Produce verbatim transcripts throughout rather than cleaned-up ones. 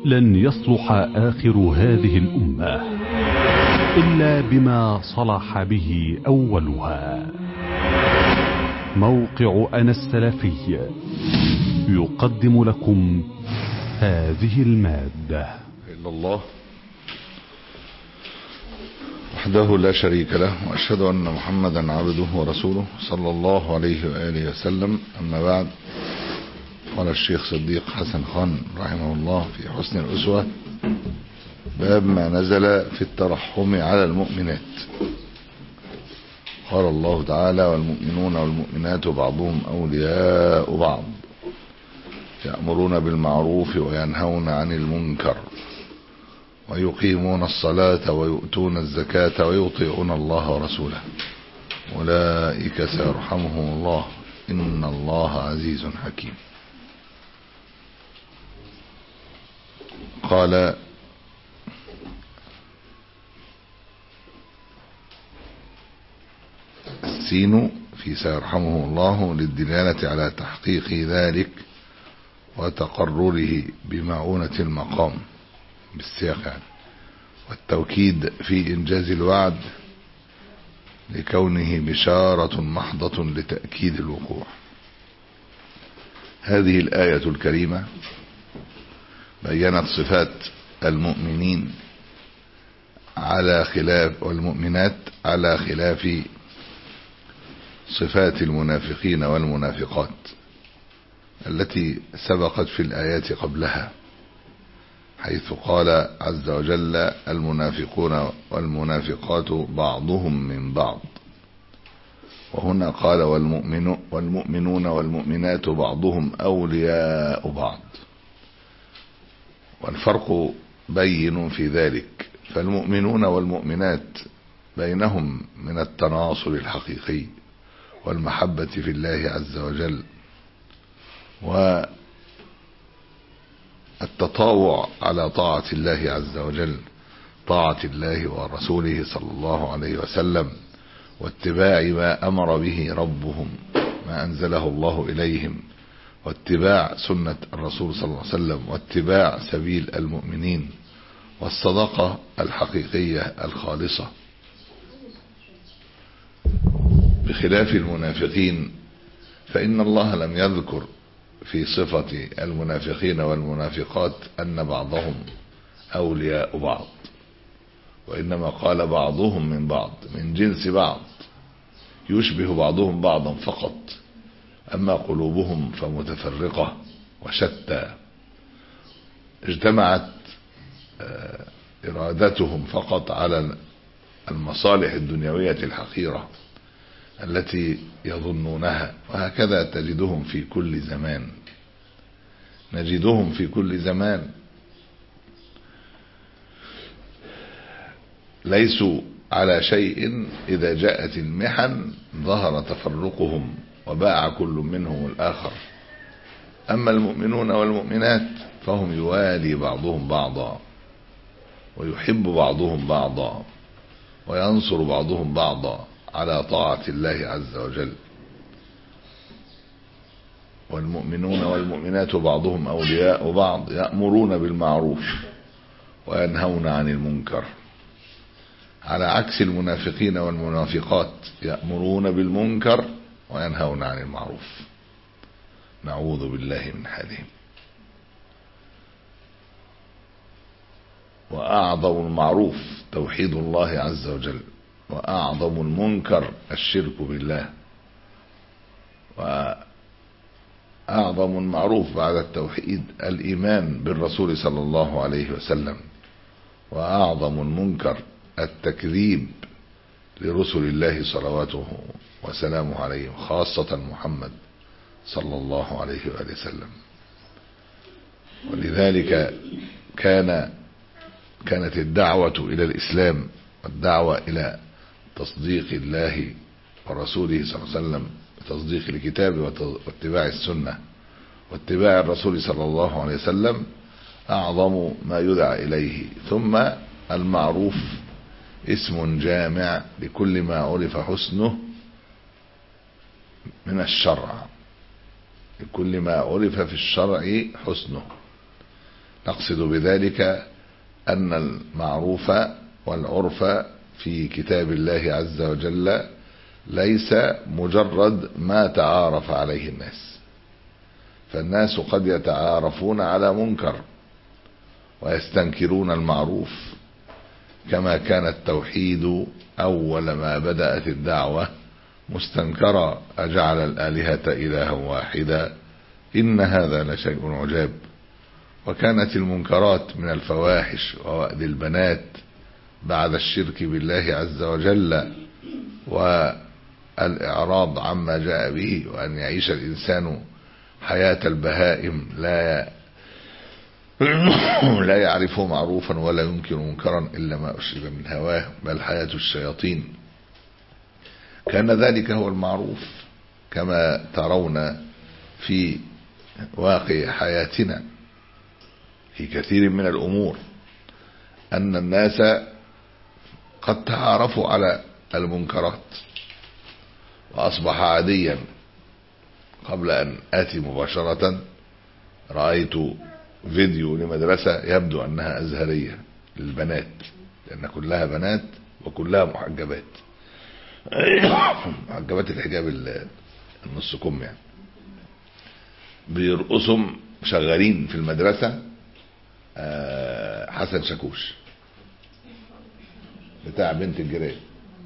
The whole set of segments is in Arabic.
لن يصلح آخر هذه الأمة إلا بما صلح به أولها. موقع أنا السلفي يقدم لكم هذه المادة. إلا الله وحده لا شريك له، وأشهد أن محمدا عبده ورسوله صلى الله عليه وآله وسلم. أما بعد، قال الشيخ صديق حسن خان رحمه الله في حسن الأسوة: باب ما نزل في الترحم على المؤمنات. قال الله تعالى: والمؤمنون والمؤمنات بعضهم أولياء بعض يأمرون بالمعروف وينهون عن المنكر ويقيمون الصلاة ويؤتون الزكاة ويطيعون الله ورسوله أولئك سيرحمهم الله إن الله عزيز حكيم. قال: السين في سيرحمه الله للدلالة على تحقيق ذلك وتقرره بمعونة المقام بالسياق يعني، والتوكيد في إنجاز الوعد لكونه بشارة محضة لتأكيد الوقوع. هذه الآية الكريمة بيّنت صفات المؤمنين على خلاف والمؤمنات على خلاف صفات المنافقين والمنافقات التي سبقت في الآيات قبلها، حيث قال عز وجل: المنافقون والمنافقات بعضهم من بعض. وهنا قال: والمؤمن والمؤمنون والمؤمنات بعضهم أولياء بعض. والفرق بين في ذلك، فالمؤمنون والمؤمنات بينهم من التناصر الحقيقي والمحبة في الله عز وجل والتطاوع على طاعة الله عز وجل، طاعة الله ورسوله صلى الله عليه وسلم، واتباع ما أمر به ربهم ما أنزله الله إليهم، واتباع سنة الرسول صلى الله عليه وسلم، واتباع سبيل المؤمنين، والصدقة الحقيقية الخالصة، بخلاف المنافقين. فإن الله لم يذكر في صفة المنافقين والمنافقات أن بعضهم أولياء بعض، وإنما قال بعضهم من بعض، من جنس بعض، يشبه بعضهم بعضا فقط، أما قلوبهم فمتفرقة وشتى، اجتمعت إرادتهم فقط على المصالح الدنيوية الحقيرة التي يظنونها. وهكذا تجدهم في كل زمان، نجدهم في كل زمان ليسوا على شيء. إذا جاءت المحن ظهر تفرقهم وباع كل منهم الآخر. أما المؤمنون والمؤمنات فهم يوالي بعضهم بعضا، ويحب بعضهم بعضا، وينصر بعضهم بعضا على طاعة الله عز وجل. والمؤمنون والمؤمنات بعضهم أولياء بعض يأمرون بالمعروف وينهون عن المنكر، على عكس المنافقين والمنافقات، يأمرون بالمنكر وينهون عن المعروف. نعوذ بالله من حالهم. وأعظم المعروف توحيد الله عز وجل، وأعظم المنكر الشرك بالله. وأعظم المعروف بعد التوحيد الإيمان بالرسول صلى الله عليه وسلم، وأعظم المنكر التكذيب لرسل الله صلواته وسلامه عليهم، خاصة محمد صلى الله عليه وآله وسلم. ولذلك كان كانت الدعوة إلى الإسلام والدعوة إلى تصديق الله ورسوله صلى الله عليه وسلم، تصديق الكتاب واتباع السنة واتباع الرسول صلى الله عليه وسلم، أعظم ما يدعى إليه. ثم المعروف اسم جامع لكل ما عرف حسنه من الشرع، لكل ما عرف في الشرع حسنه، نقصد بذلك أن المعروف والعرف في كتاب الله عز وجل ليس مجرد ما تعارف عليه الناس، فالناس قد يتعارفون على منكر ويستنكرون المعروف، كما كان التوحيد أول ما بدأت الدعوة مستنكرا أجعل الآلهة إلها واحدا إن هذا لشيء عجاب. وكانت المنكرات من الفواحش ووأد البنات بعد الشرك بالله عز وجل والإعراض عما جاء به، وأن يعيش الإنسان حياة البهائم لا لا يعرف معروفا ولا ينكر منكرا إلا ما أشرب من هواه، بل حياة الشياطين. كان ذلك هو المعروف كما ترون في واقع حياتنا في كثير من الأمور، أن الناس قد تعارفوا على المنكرات وأصبح عاديا. قبل أن آتي مباشرة رأيت فيديو لمدرسة يبدو أنها أزهرية للبنات، لأن كلها بنات وكلها محجبات محجبات الحجاب النص كم يعني، بيرقصهم شغالين في المدرسة حسن شاكوش بتاع بنت الجيران،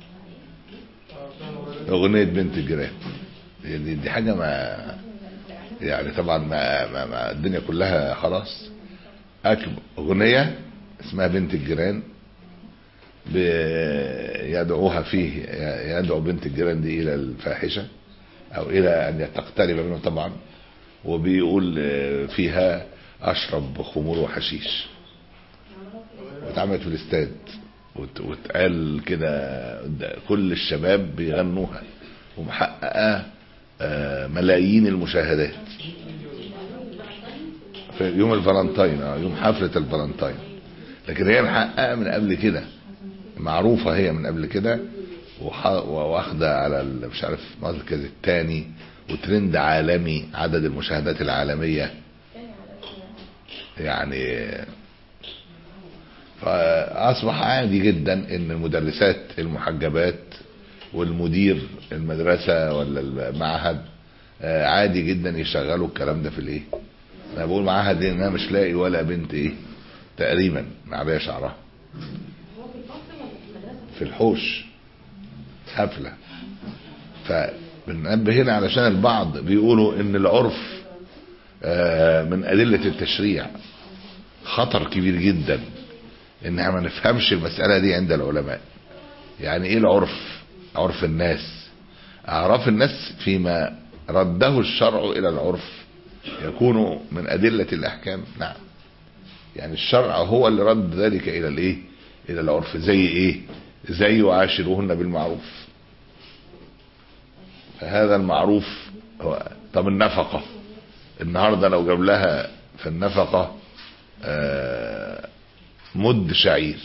أغنية بنت الجيران. دي, دي حاجة ما يعني طبعا ما, ما, ما الدنيا كلها خلاص. أكبر أغنية اسمها بنت الجيران يدعوها فيه، يدعو بنت الجيران دي إلى الفاحشة أو إلى أن تقترب منه طبعا، وبيقول فيها أشرب خمور وحشيش، واتعملت في الاستاد واتقال كده كل الشباب بيغنوها ومحققة ملايين المشاهدات في يوم الفالنتين، يوم حفلة الفالنتين. لكن هي محققة من قبل كده، معروفة هي من قبل كده، واخدة على مش عارف المركز الثاني وترند عالمي، عدد المشاهدات العالمية يعني. فأصبح عادي جدا ان المدرسات المحجبات والمدير المدرسة ولا المعهد عادي جدا يشغلوا الكلام ده في الايه. انا بقول معهد لان انا مش لاقي ولا بنت ايه تقريبا معبيه شعرها في الحوش حفلة. فبننبه هنا علشان البعض بيقولوا ان العرف من أدلة التشريع، خطر كبير جدا ان ما نفهمش المسألة دي عند العلماء. يعني ايه العرف؟ عرف الناس، اعراف الناس فيما رده الشرع الى العرف يكون من أدلة الأحكام. نعم، يعني الشرع هو اللي رد ذلك الى الايه، الى العرف. زي ايه؟ زي وعاشروهن بالمعروف. فهذا المعروف هو. طب النفقة النهاردة لو جاب لها في النفقة مد شعير،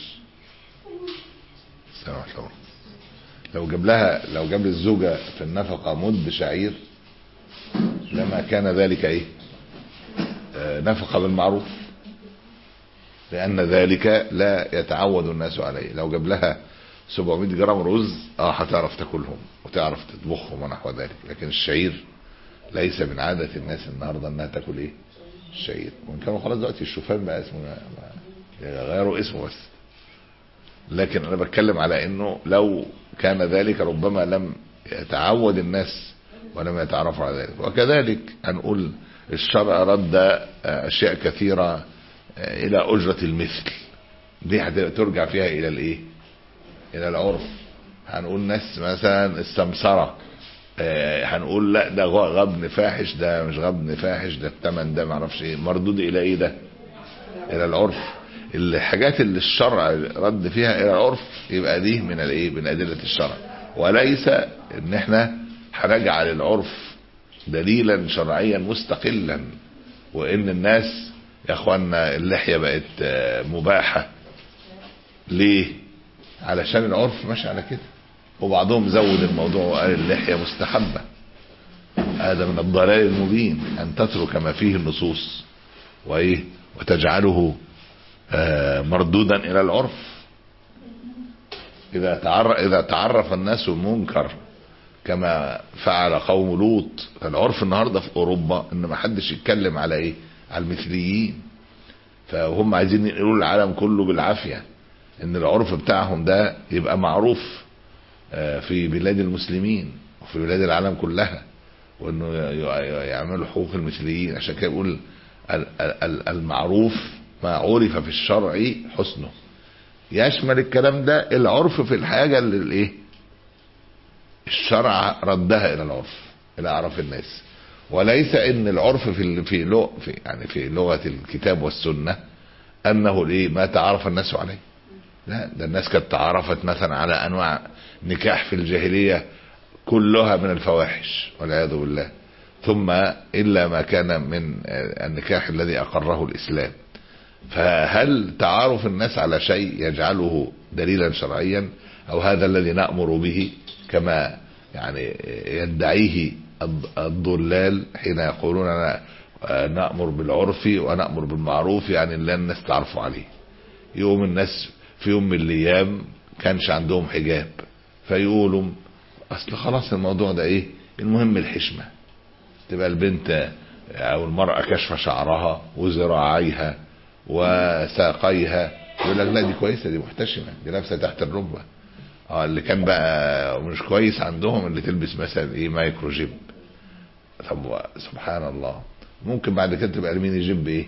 لو جاب لها لو جاب للزوجة في النفقة مد شعير لما كان ذلك ايه نفقة بالمعروف، لأن ذلك لا يتعود الناس عليه. لو جاب لها سبعمائة جرام رز اه هتعرف تاكلهم وتعرف تطبخهم ونحو ذلك، لكن الشعير ليس من عادة الناس النهارده انها تاكل ايه الشعير. وان كانوا خلاص دلوقتي الشوفان بقى اسمه غيروا اسمه بس، لكن انا بتكلم على انه لو كان ذلك ربما لم يتعود الناس ولم يتعرفوا على ذلك. وكذلك هنقول الشرع رد اشياء كثيرة الى اجرة المثل، دي هترجع فيها الى الايه الى العرف. هنقول ناس مثلا السمسرة هنقول لا ده غبن فاحش، ده مش غبن فاحش، ده الثمن ده معرفش ايه، مردود الى ايه ده الى العرف. الحاجات اللي الشرع رد فيها الى العرف يبقى دي من الايه من ادلة الشرع، وليس ان احنا هنجعل العرف دليلا شرعيا مستقلا، وان الناس يا اخوانا اللحية بقت مباحة ليه؟ علشان العرف ماشي على كده، وبعضهم زود الموضوع وقال اللحية مستحبة. هذا من الضلال المبين ان تترك ما فيه النصوص وايه وتجعله مردودا إلى العرف. إذا تعرف, إذا تعرف الناس المنكر كما فعل قوم لوط، فالعرف النهاردة في أوروبا إن ما حدش يتكلم على إيه، على المثليين، فهم عايزين يقولوا العالم كله بالعافية إن العرف بتاعهم ده يبقى معروف في بلاد المسلمين وفي بلاد العالم كلها، وإنه يعملوا حقوق المثليين. عشان كده يقول المعروف ما عرف في الشرع حسنه، يشمل الكلام ده العرف في الحاجة اللي الايه الشرع ردها الى العرف، الى اعراف الناس، وليس ان العرف في في لغة في يعني في لغة الكتاب والسنة انه الايه ما تعرف الناس عليه. لا، ده الناس كانت تعرفت مثلا على انواع نكاح في الجاهلية كلها من الفواحش والعياذ بالله، ثم الا ما كان من النكاح الذي اقره الاسلام. فهل تعارف الناس على شيء يجعله دليلا شرعيا، او هذا الذي نأمر به كما يعني يدعيه الضلال حين يقولون نأمر بالعرف ونأمر بالمعروف، يعني اللي الناس تعرفوا عليه. يوم الناس في يوم من الايام كانش عندهم حجاب، فيقولوا اصل خلاص الموضوع ده ايه، المهم الحشمة، تبقى البنت او المرأة كشف شعرها وذراعيها وساقيها، يقول لك لا دي كويسة، دي محتشمة، دي لابسة تحت الركبة. اه اللي كان بقى مش كويس عندهم اللي تلبس مثلا ايه مايكرو جيب. طب سبحان الله، ممكن بعد كده تبقى الميني جيب ايه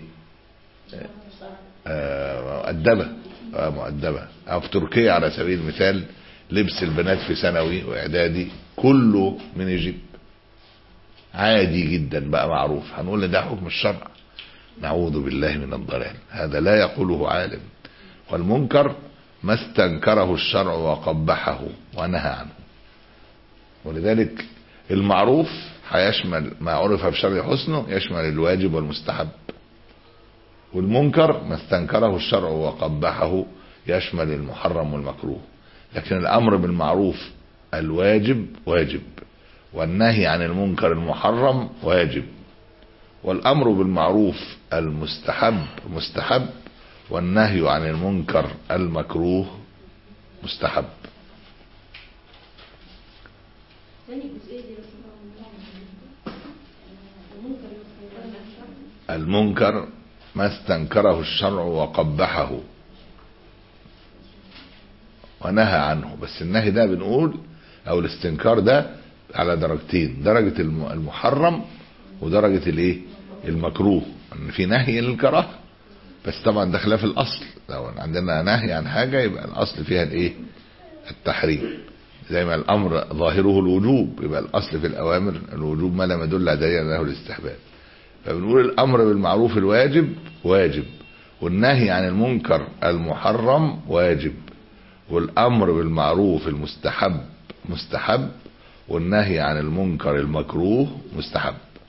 آه مؤدبة آه مؤدبة. او في تركيا على سبيل المثال لبس البنات في ثانوي واعدادي كله ميني جيب عادي جدا بقى معروف. هنقول ده حكم الشرع؟ نعوذ بالله من الضلال، هذا لا يقوله عالم. والمنكر ما استنكره الشرع وقبحه ونهى عنه. ولذلك المعروف هيشمل ما عرف في الشرع حسنه، يشمل الواجب والمستحب. والمنكر ما استنكره الشرع وقبحه يشمل المحرم والمكروه. لكن الامر بالمعروف الواجب واجب، والنهي عن المنكر المحرم واجب، والامر بالمعروف المستحب مستحب، والنهي عن المنكر المكروه مستحب. المنكر ما استنكره الشرع وقبحه ونهى عنه، بس النهي ده بنقول او الاستنكار ده على درجتين، درجة المحرم ودرجة الايه المكروه. ان في نهي للكراهه، بس طبعا ده خلاف الاصل. لو عندنا نهي عن حاجة يبقى الاصل فيها الايه التحريم، زي ما الامر ظاهره الوجوب يبقى الاصل في الاوامر الوجوب ما لم يدل على انه الاستحباب. فبنقول الامر بالمعروف الواجب واجب، والنهي عن المنكر المحرم واجب، والامر بالمعروف المستحب مستحب، والنهي عن المنكر المكروه مستحب.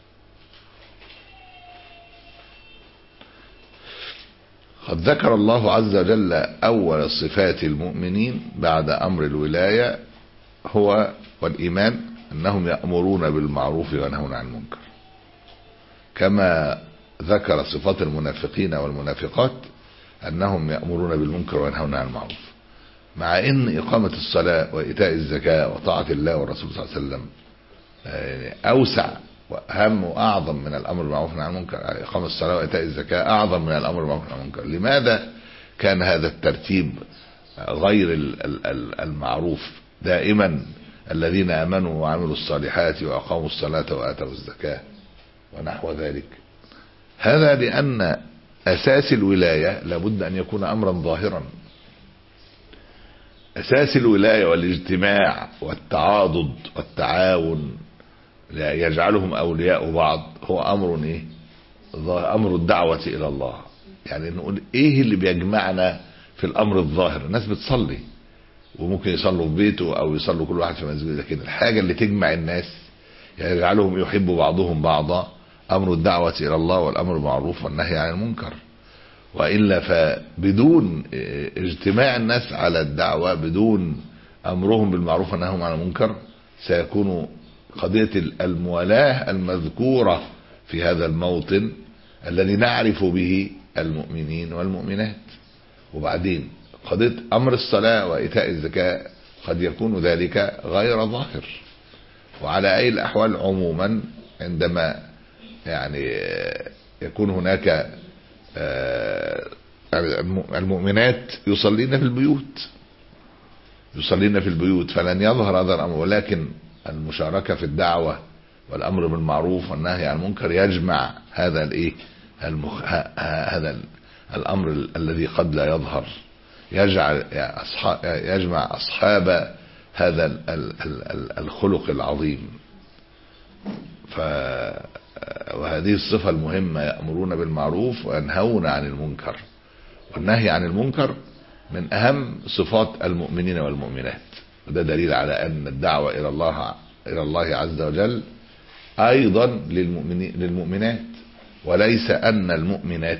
قد ذكر الله عز وجل أول صفات المؤمنين بعد أمر الولاية هو والإيمان أنهم يأمرون بالمعروف وينهون عن المنكر، كما ذكر صفات المنافقين والمنافقات أنهم يأمرون بالمنكر وينهون عن المعروف. مع أن إقامة الصلاة وإيتاء الزكاة وطاعة الله والرسول صلى الله عليه وسلم أوسع وأهم وأعظم من الأمر بالمعروف والنهي عن المنكر. إقامة الصلاة وإيتاء الزكاة أعظم من الأمر بالمعروف والنهي عن المنكر. لماذا كان هذا الترتيب غير المعروف دائما؟ الذين آمنوا وعملوا الصالحات وأقاموا الصلاة وآتوا الزكاة ونحو ذلك. هذا لأن أساس الولاية لابد أن يكون أمرا ظاهرا. أساس الولاية والاجتماع والتعاضد والتعاون يجعلهم أولياء بعض هو أمر إيه؟ أمر الدعوة إلى الله. يعني نقول إيه اللي بيجمعنا في الأمر الظاهر؟ الناس بتصلي وممكن يصلوا في بيته أو يصلوا كل واحد في مسجد، لكن الحاجة اللي تجمع الناس يجعلهم يحبوا بعضهم بعضا أمر الدعوة إلى الله والأمر بالمعروف والنهي عن المنكر. وإلا فبدون اجتماع الناس على الدعوة، بدون أمرهم بالمعروف والنهي عن المنكر، سيكون قضية الموالاة المذكورة في هذا الموطن الذي نعرف به المؤمنين والمؤمنات. وبعدين قضية أمر الصلاة وإيتاء الزكاة قد يكون ذلك غير ظاهر. وعلى أي الأحوال عموما عندما يعني يكون هناك المؤمنات يصلين في البيوت يصلين في البيوت فلن يظهر هذا الأمر، ولكن المشاركة في الدعوة والأمر بالمعروف والنهي عن المنكر يجمع هذا الإيه المخ... هذا الأمر الذي قد لا يظهر، يجعل أصحاب يجمع أصحاب هذا الخلق العظيم. ف وهذه الصفة المهمة، يأمرون بالمعروف وينهون عن المنكر. والنهي عن المنكر من أهم صفات المؤمنين والمؤمنات، وده دليل على أن الدعوة إلى الله إلى الله عز وجل أيضا للمؤمنين للمؤمنات، وليس أن المؤمنات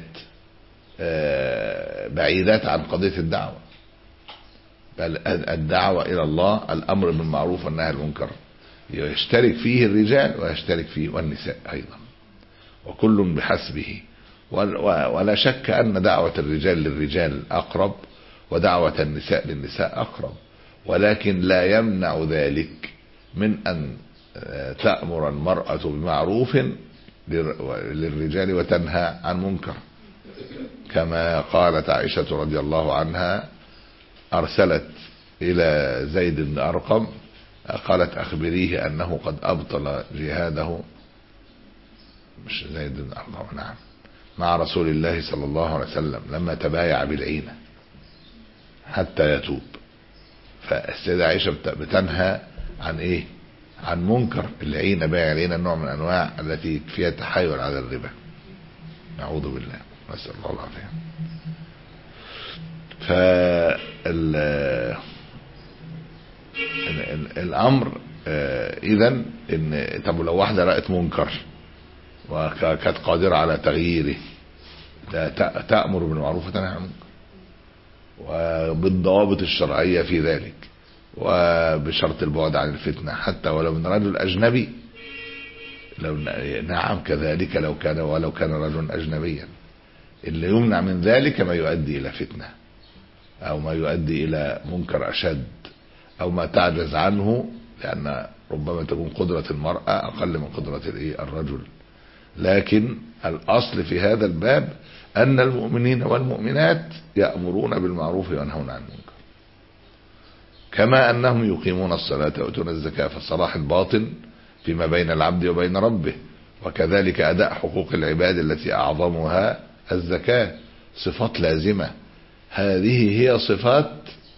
بعيدات عن قضية الدعوة، بل الدعوة إلى الله الأمر بالمعروف والنهي عن المنكر يشترك فيه الرجال ويشترك فيه والنساء أيضا، وكل بحسبه. ولا شك أن دعوة الرجال للرجال أقرب ودعوة النساء للنساء أقرب، ولكن لا يمنع ذلك من أن تأمر المرأة بمعروف للرجال وتنهى عن منكر، كما قالت عائشة رضي الله عنها أرسلت إلى زيد بن أرقم قالت أخبريه أنه قد أبطل جهاده، مش زيد بن أرقم، نعم، مع رسول الله صلى الله عليه وسلم لما تبايع بالعينة حتى يتوب. فالسيدة عائشة بتنهى عن إيه؟ عن منكر العينة، بايع العينة نوع من أنواع التي فيها تحايل على الربا، نعوذ بالله، نسأل الله العافية. فال الأمر إذن إن طب لو واحدة رأت منكر وكانت قادرة على تغييره، تأمر بالمعروف وتنهى عن المنكر، وبالضوابط الشرعية في ذلك، وبشرط البعد عن الفتنة حتى ولو من رجل أجنبي. لو نعم كذلك لو كان ولو كان رجل أجنبيا، اللي يمنع من ذلك ما يؤدي إلى فتنة أو ما يؤدي إلى منكر أشد أو ما تعجز عنه، لأن ربما تكون قدرة المرأة أقل من قدرة الرجل. لكن الأصل في هذا الباب أن المؤمنين والمؤمنات يأمرون بالمعروف وينهون عن المنكر، كما أنهم يقيمون الصلاة ويؤتون الزكاة. فالصلاح الباطن فيما بين العبد وبين ربه، وكذلك أداء حقوق العباد التي أعظمها الزكاة، صفات لازمة. هذه هي صفات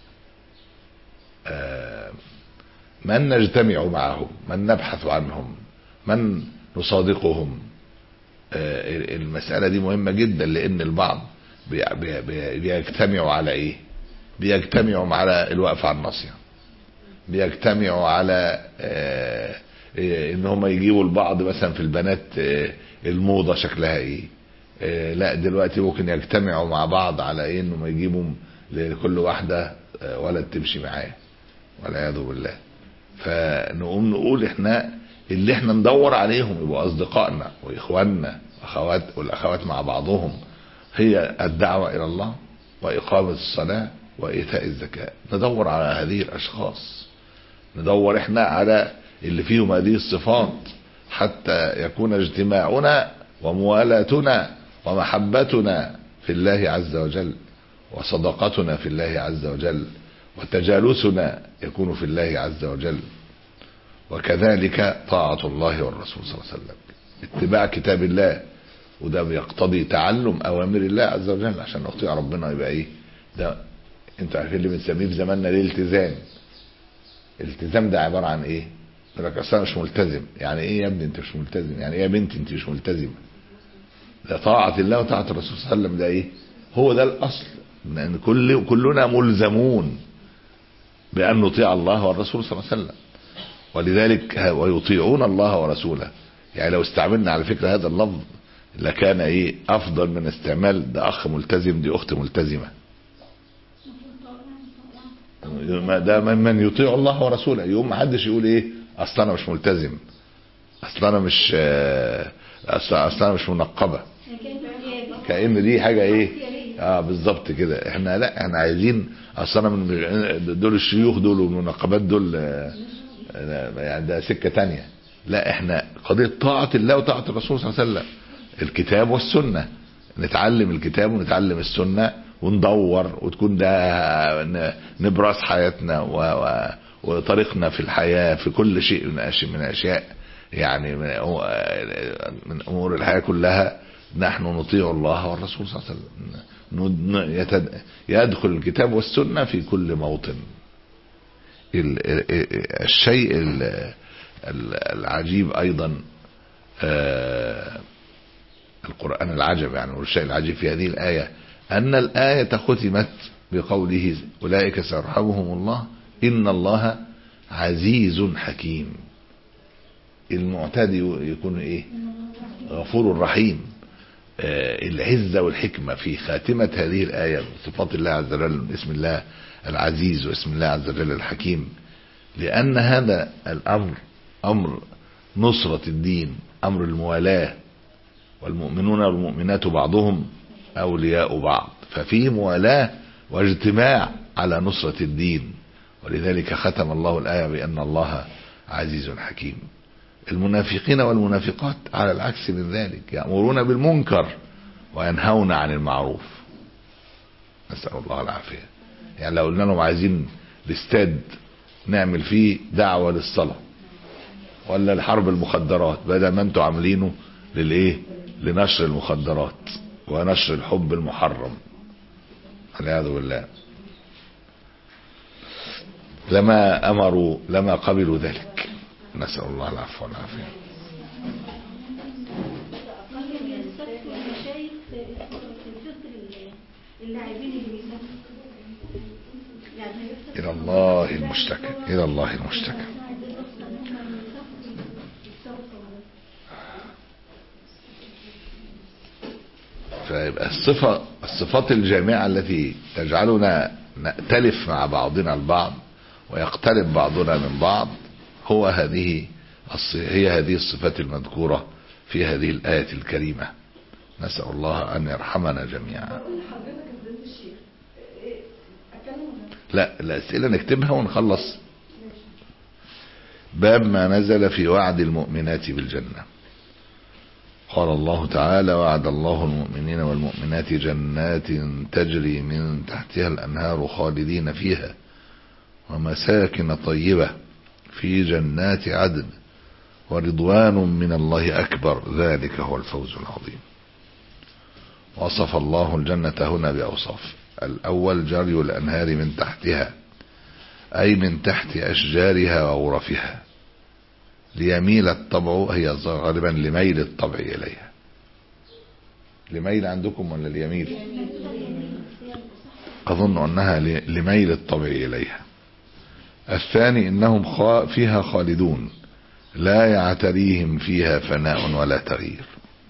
من نجتمع معهم، من نبحث عنهم، من نصادقهم. المسألة دي مهمة جدا، لأن البعض بيجتمعوا على إيه؟ بيجتمعوا على الوقف على الناصية، بيجتمعوا على إن هم يجيبوا البعض مثلا في البنات الموضة شكلها إيه. لا دلوقتي ممكن يجتمعوا مع بعض على إيه؟ إنهم يجيبوا لكل واحدة ولد تمشي معاه، والعياذ بالله. فنقوم نقول احنا اللي احنا ندور عليهم يبقوا اصدقائنا واخواننا واخوات والاخوات مع بعضهم، هي الدعوة الى الله واقامة الصلاة وايتاء الزكاة. ندور على هذه الاشخاص، ندور احنا على اللي فيهم هذه الصفات، حتى يكون اجتماعنا وموالاتنا ومحبتنا في الله عز وجل، وصداقتنا في الله عز وجل، وتجالسنا يكون في الله عز وجل، وكذلك طاعة الله والرسول صلى الله عليه وسلم، اتباع كتاب الله. وده بيقتضي تعلم أوامر الله عز وجل عشان نطيع ربنا. يبقى ايه ده؟ انتوا عارفين اللي بنسميه في زماننا الالتزام. الالتزام ده عبارة عن ايه؟ يقول لك اصلا مش ملتزم. يعني ايه يا ابني انت مش ملتزم؟ يعني ايه يا بنتي انت مش ملتزمة؟ ده طاعة الله وطاعة الرسول صلى الله عليه وسلم، ده ايه؟ هو ده الاصل، لان كل كلنا ملزمون بأن نطيع الله والرسول صلى الله عليه وسلم. ولذلك ويطيعون الله ورسوله، يعني لو استعملنا على فكرة هذا اللفظ لكان ايه افضل من استعمال ده اخ ملتزم دي اخت ملتزمة. ده من يطيع الله ورسوله، يوم ما حدش يقول ايه اصلا انا مش ملتزم، اصلا انا مش اصلا انا مش منقبة. كأن دي حاجة ايه اه بالظبط كده. احنا لا احنا عايزين اصلا من دول الشيوخ دول والمناقبات دول يعني ده سكة تانية. لا احنا قضية طاعة الله وطاعة الرسول صلى الله عليه وسلم، الكتاب والسنة، نتعلم الكتاب ونتعلم السنة وندور، وتكون ده نبرز حياتنا وطريقنا في الحياة في كل شيء من أشياء يعني من أمور الحياة كلها. نحن نطيع الله والرسول صلى الله عليه وسلم، يدخل الكتاب والسنة في كل موطن. الشيء العجيب أيضا القرآن العجب يعني، والشيء العجيب في هذه الآية أن الآية ختمت بقوله أولئك سيرحمهم الله إن الله عزيز حكيم. المعتدي يكون إيه؟ غفور رحيم. العزة والحكمة في خاتمة هذه الآية صفات الله عز وجل، اسم الله العزيز واسم الله عز وجل الحكيم، لأن هذا الأمر أمر نصرة الدين، أمر الموالاة، والمؤمنون والمؤمنات بعضهم أولياء بعض، ففيه موالاة واجتماع على نصرة الدين. ولذلك ختم الله الآية بأن الله عزيز حكيم. المنافقين والمنافقات على العكس من ذلك يأمرون بالمنكر وينهون عن المعروف، نسأل الله العافية. يعني لو قلنا لهم عايزين الاستاد نعمل فيه دعوة للصلاة ولا لحرب المخدرات، بدل ما انتوا عاملينه للايه لنشر المخدرات ونشر الحب المحرم والعياذ بالله، لما امروا لما قبلوا ذلك، نسأل الله العفو والعافية. إلى الله المشتكى، إلى الله المشتكى. فيبقى الصفة الصفات الجامعة التي تجعلنا نأتلف مع بعضنا البعض ويقترب بعضنا من بعض هو هذه هي هذه الصفات المذكورة في هذه الآية الكريمة. نسأل الله أن يرحمنا جميعا. لا الأسئلة نكتبها ونخلص. باب ما نزل في وعد المؤمنات بالجنة. قال الله تعالى: وعد الله المؤمنين والمؤمنات جنات تجري من تحتها الأنهار خالدين فيها ومساكن طيبة في جنات عدن ورضوان من الله أكبر ذلك هو الفوز العظيم. وصف الله الجنة هنا بأوصاف. الأول جري الأنهار من تحتها، أي من تحت أشجارها وغرفها، ليميل الطبع، هي غالبا لميل الطبع إليها. لميل عندكم ولا ليميل؟ أظن أنها لميل الطبع إليها. الثاني إنهم فيها خالدون لا يعتريهم فيها فناء ولا تغيير،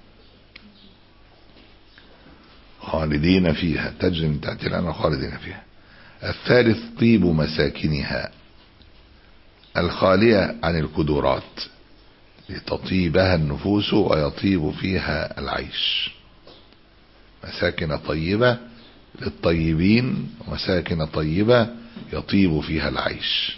خالدين فيها تجري من تحت الأنهار خالدين فيها. الثالث طيب مساكنها الخالية عن الكدورات لتطيبها النفوس ويطيب فيها العيش. مساكن طيبة للطيبين ومساكن طيبة يطيب فيها العيش،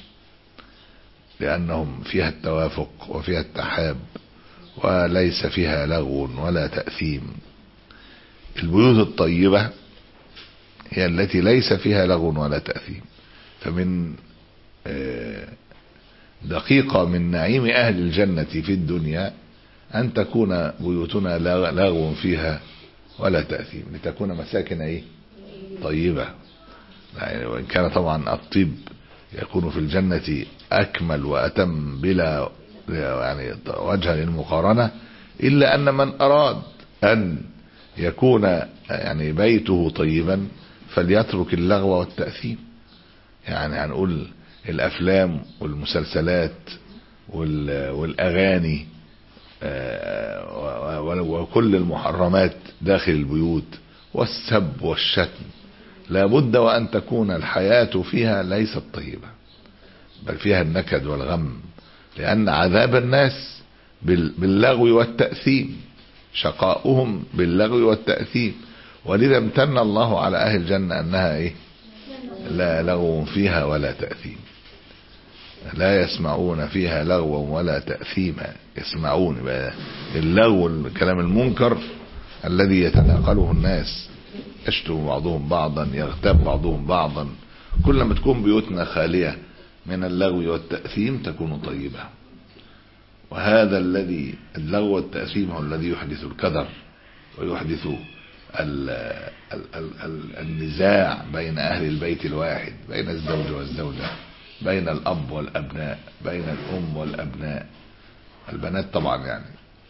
لأنهم فيها التوافق وفيها التحاب وليس فيها لغو ولا تأثيم. البيوت الطيبة هي التي ليس فيها لغو ولا تأثيم. فمن دقيقة من نعيم أهل الجنة في الدنيا أن تكون بيوتنا لغو فيها ولا تأثيم، لتكون مساكن إيه؟ طيبة. يعني وإن كان طبعا الطيب يكون في الجنة أكمل وأتم بلا يعني وجه للمقارنة، إلا أن من أراد أن يكون يعني بيته طيبا فليترك اللغو والتأثيم. يعني هنقول الأفلام والمسلسلات والأغاني وكل المحرمات داخل البيوت والسب والشتم، لابد وأن تكون الحياة فيها ليست طيبة، بل فيها النكد والغم، لأن عذاب الناس باللغو والتأثيم، شقاؤهم باللغو والتأثيم، ولذا امتن الله على أهل الجنة أنها إيه؟ لا لغو فيها ولا تأثيم، لا يسمعون فيها لغوا ولا تأثيما. يسمعون بقى اللغو الكلام المنكر الذي يتناقله الناس، يشتم بعضهم بعضا، يغتاب بعضهم بعضا. كلما تكون بيوتنا خالية من اللغو والتأثيم تكون طيبة. وهذا الذي اللغو والتأثيم هو الذي يحدث الكدر ويحدث ال ال ال ال النزاع بين أهل البيت الواحد، بين الزوج والزوجة، بين الأب والأبناء، بين الأم والأبناء البنات طبعا يعني،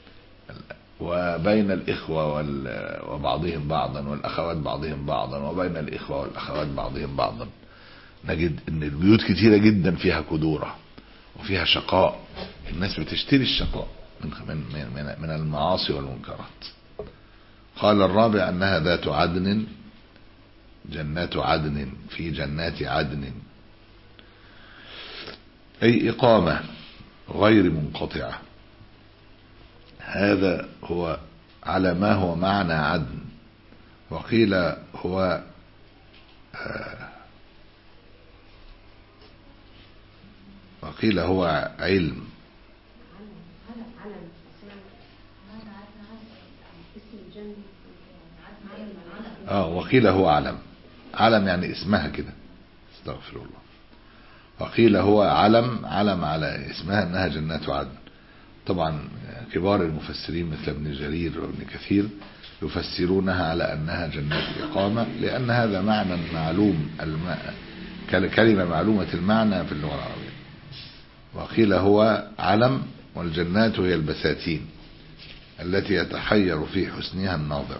وبين الإخوة وبعضهم بعضا، والأخوات بعضهم بعضا، وبين الإخوة والأخوات بعضهم بعضا. نجد أن البيوت كثيرة جدا فيها كدورة وفيها شقاء. الناس بتشتري الشقاء من من من المعاصي والمنكرات. قال الرابع أنها ذات عدن، جنات عدن، في جنات عدن، أي إقامة غير منقطعة. هذا هو على ما هو معنى عدن. وقيل هو وقيل هو علم. اه وقيل هو علم. علم يعني اسمها كده، استغفر الله. وقيل هو علم، علم على اسمها انها جنات عدن. طبعا كبار المفسرين مثل ابن جرير وابن كثير يفسرونها على انها جنات اقامه، لان هذا معنى معلوم، كلمه معلومه المعنى في اللغه العربيه. وقيل هو علم، والجنات هي البساتين التي يتحير في حسنها الناظر.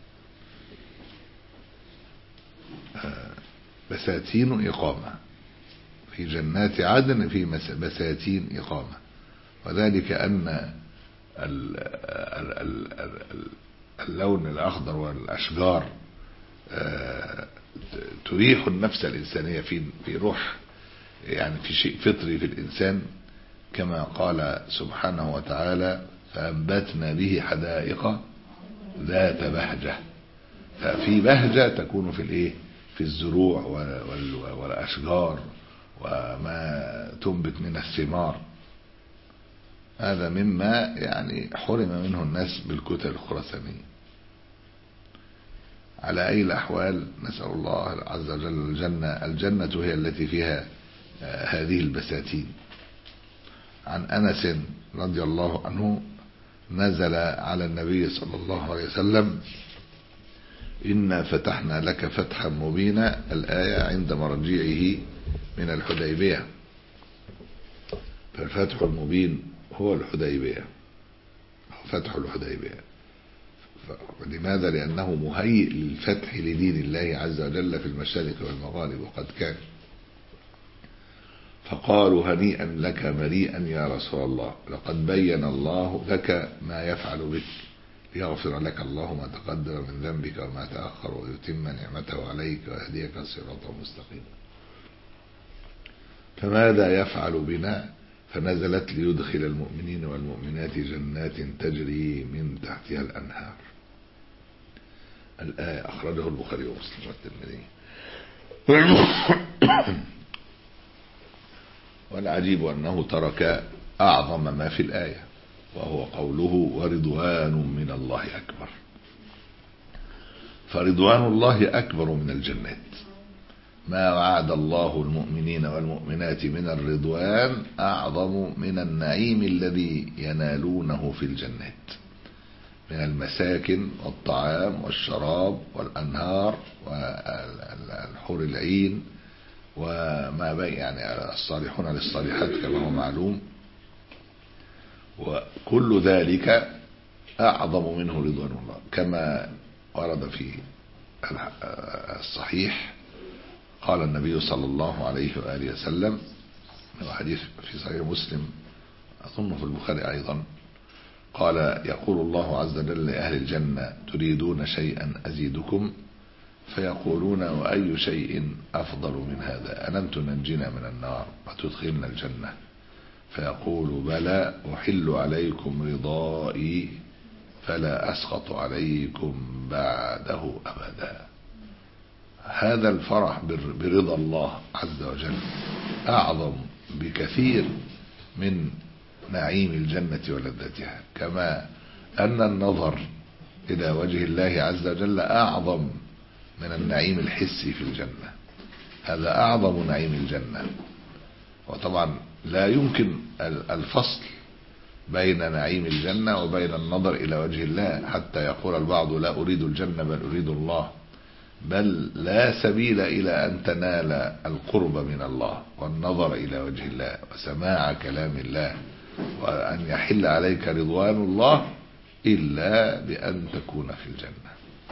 بساتين إقامة، في جنات عدن في بساتين إقامة. وذلك أن اللون الأخضر والأشجار تريح النفس الإنسانية في في روح، يعني في شيء فطري في الإنسان، كما قال سبحانه وتعالى: فأنبتنا به حدائق ذات بهجة. ففي بهجة تكون في الايه في الزروع والأشجار وما تنبت من الثمار. هذا مما يعني حرم منه الناس بالكتل الخرسانية. على أي الأحوال نسأل الله عز وجل الجنة. الجنة هي التي فيها هذه البساتين. عن أنس رضي الله عنه نزل على النبي صلى الله عليه وسلم: إنا فتحنا لك فتحا مبينا، الآية عند مرجعه من الحديبية. فالفتح المبين هو الحديبية، فتح الحديبية. لماذا؟ لأنه مهيئ للفتح لدين الله عز وجل في المشارق والمغارب، وقد كان. فقالوا: هنيئا لك مريئا يا رسول الله، لقد بين الله لك ما يفعل بك، ليغفر لك الله ما تقدم من ذنبك وما تأخر، ويتم نعمته عليك ويهديك صراطا مستقيما. فماذا يفعل بنا؟ فنزلت: ليدخل المؤمنين والمؤمنات جنات تجري من تحتها الأنهار. الآية أخرجه البخاري ومسلم والترمذي. والعجيب أنه ترك أعظم ما في الآية، وهو قوله: ورضوان من الله أكبر. فرضوان الله أكبر من الجنات. ما وعد الله المؤمنين والمؤمنات من الرضوان أعظم من النعيم الذي ينالونه في الجنات من المساكن والطعام والشراب والأنهار والحور العين وما بين، يعني الصالحون للصالحات كما هو معلوم. وكل ذلك أعظم منه رضوان الله، كما ورد في الصحيح. قال النبي صلى الله عليه وآله وسلم، وحديث في صحيح مسلم أظن في البخاري أيضا، قال: يقول الله عز وجل لأهل الجنة: تريدون شيئا أزيدكم؟ فيقولون: وأي شيء أفضل من هذا؟ ألم تنجنا من النار وتدخلنا الجنة؟ فيقول: بلى، أحل عليكم رضائي فلا أسخط عليكم بعده أبدا. هذا الفرح برضا الله عز وجل أعظم بكثير من نعيم الجنة ولذتها، كما أن النظر إلى وجه الله عز وجل أعظم من النعيم الحسي في الجنة. هذا أعظم نعيم الجنة. وطبعا لا يمكن الفصل بين نعيم الجنة وبين النظر إلى وجه الله، حتى يقول البعض لا أريد الجنة بل أريد الله. بل لا سبيل إلى أن تنال القرب من الله والنظر إلى وجه الله وسماع كلام الله وأن يحل عليك رضوان الله إلا بأن تكون في الجنة.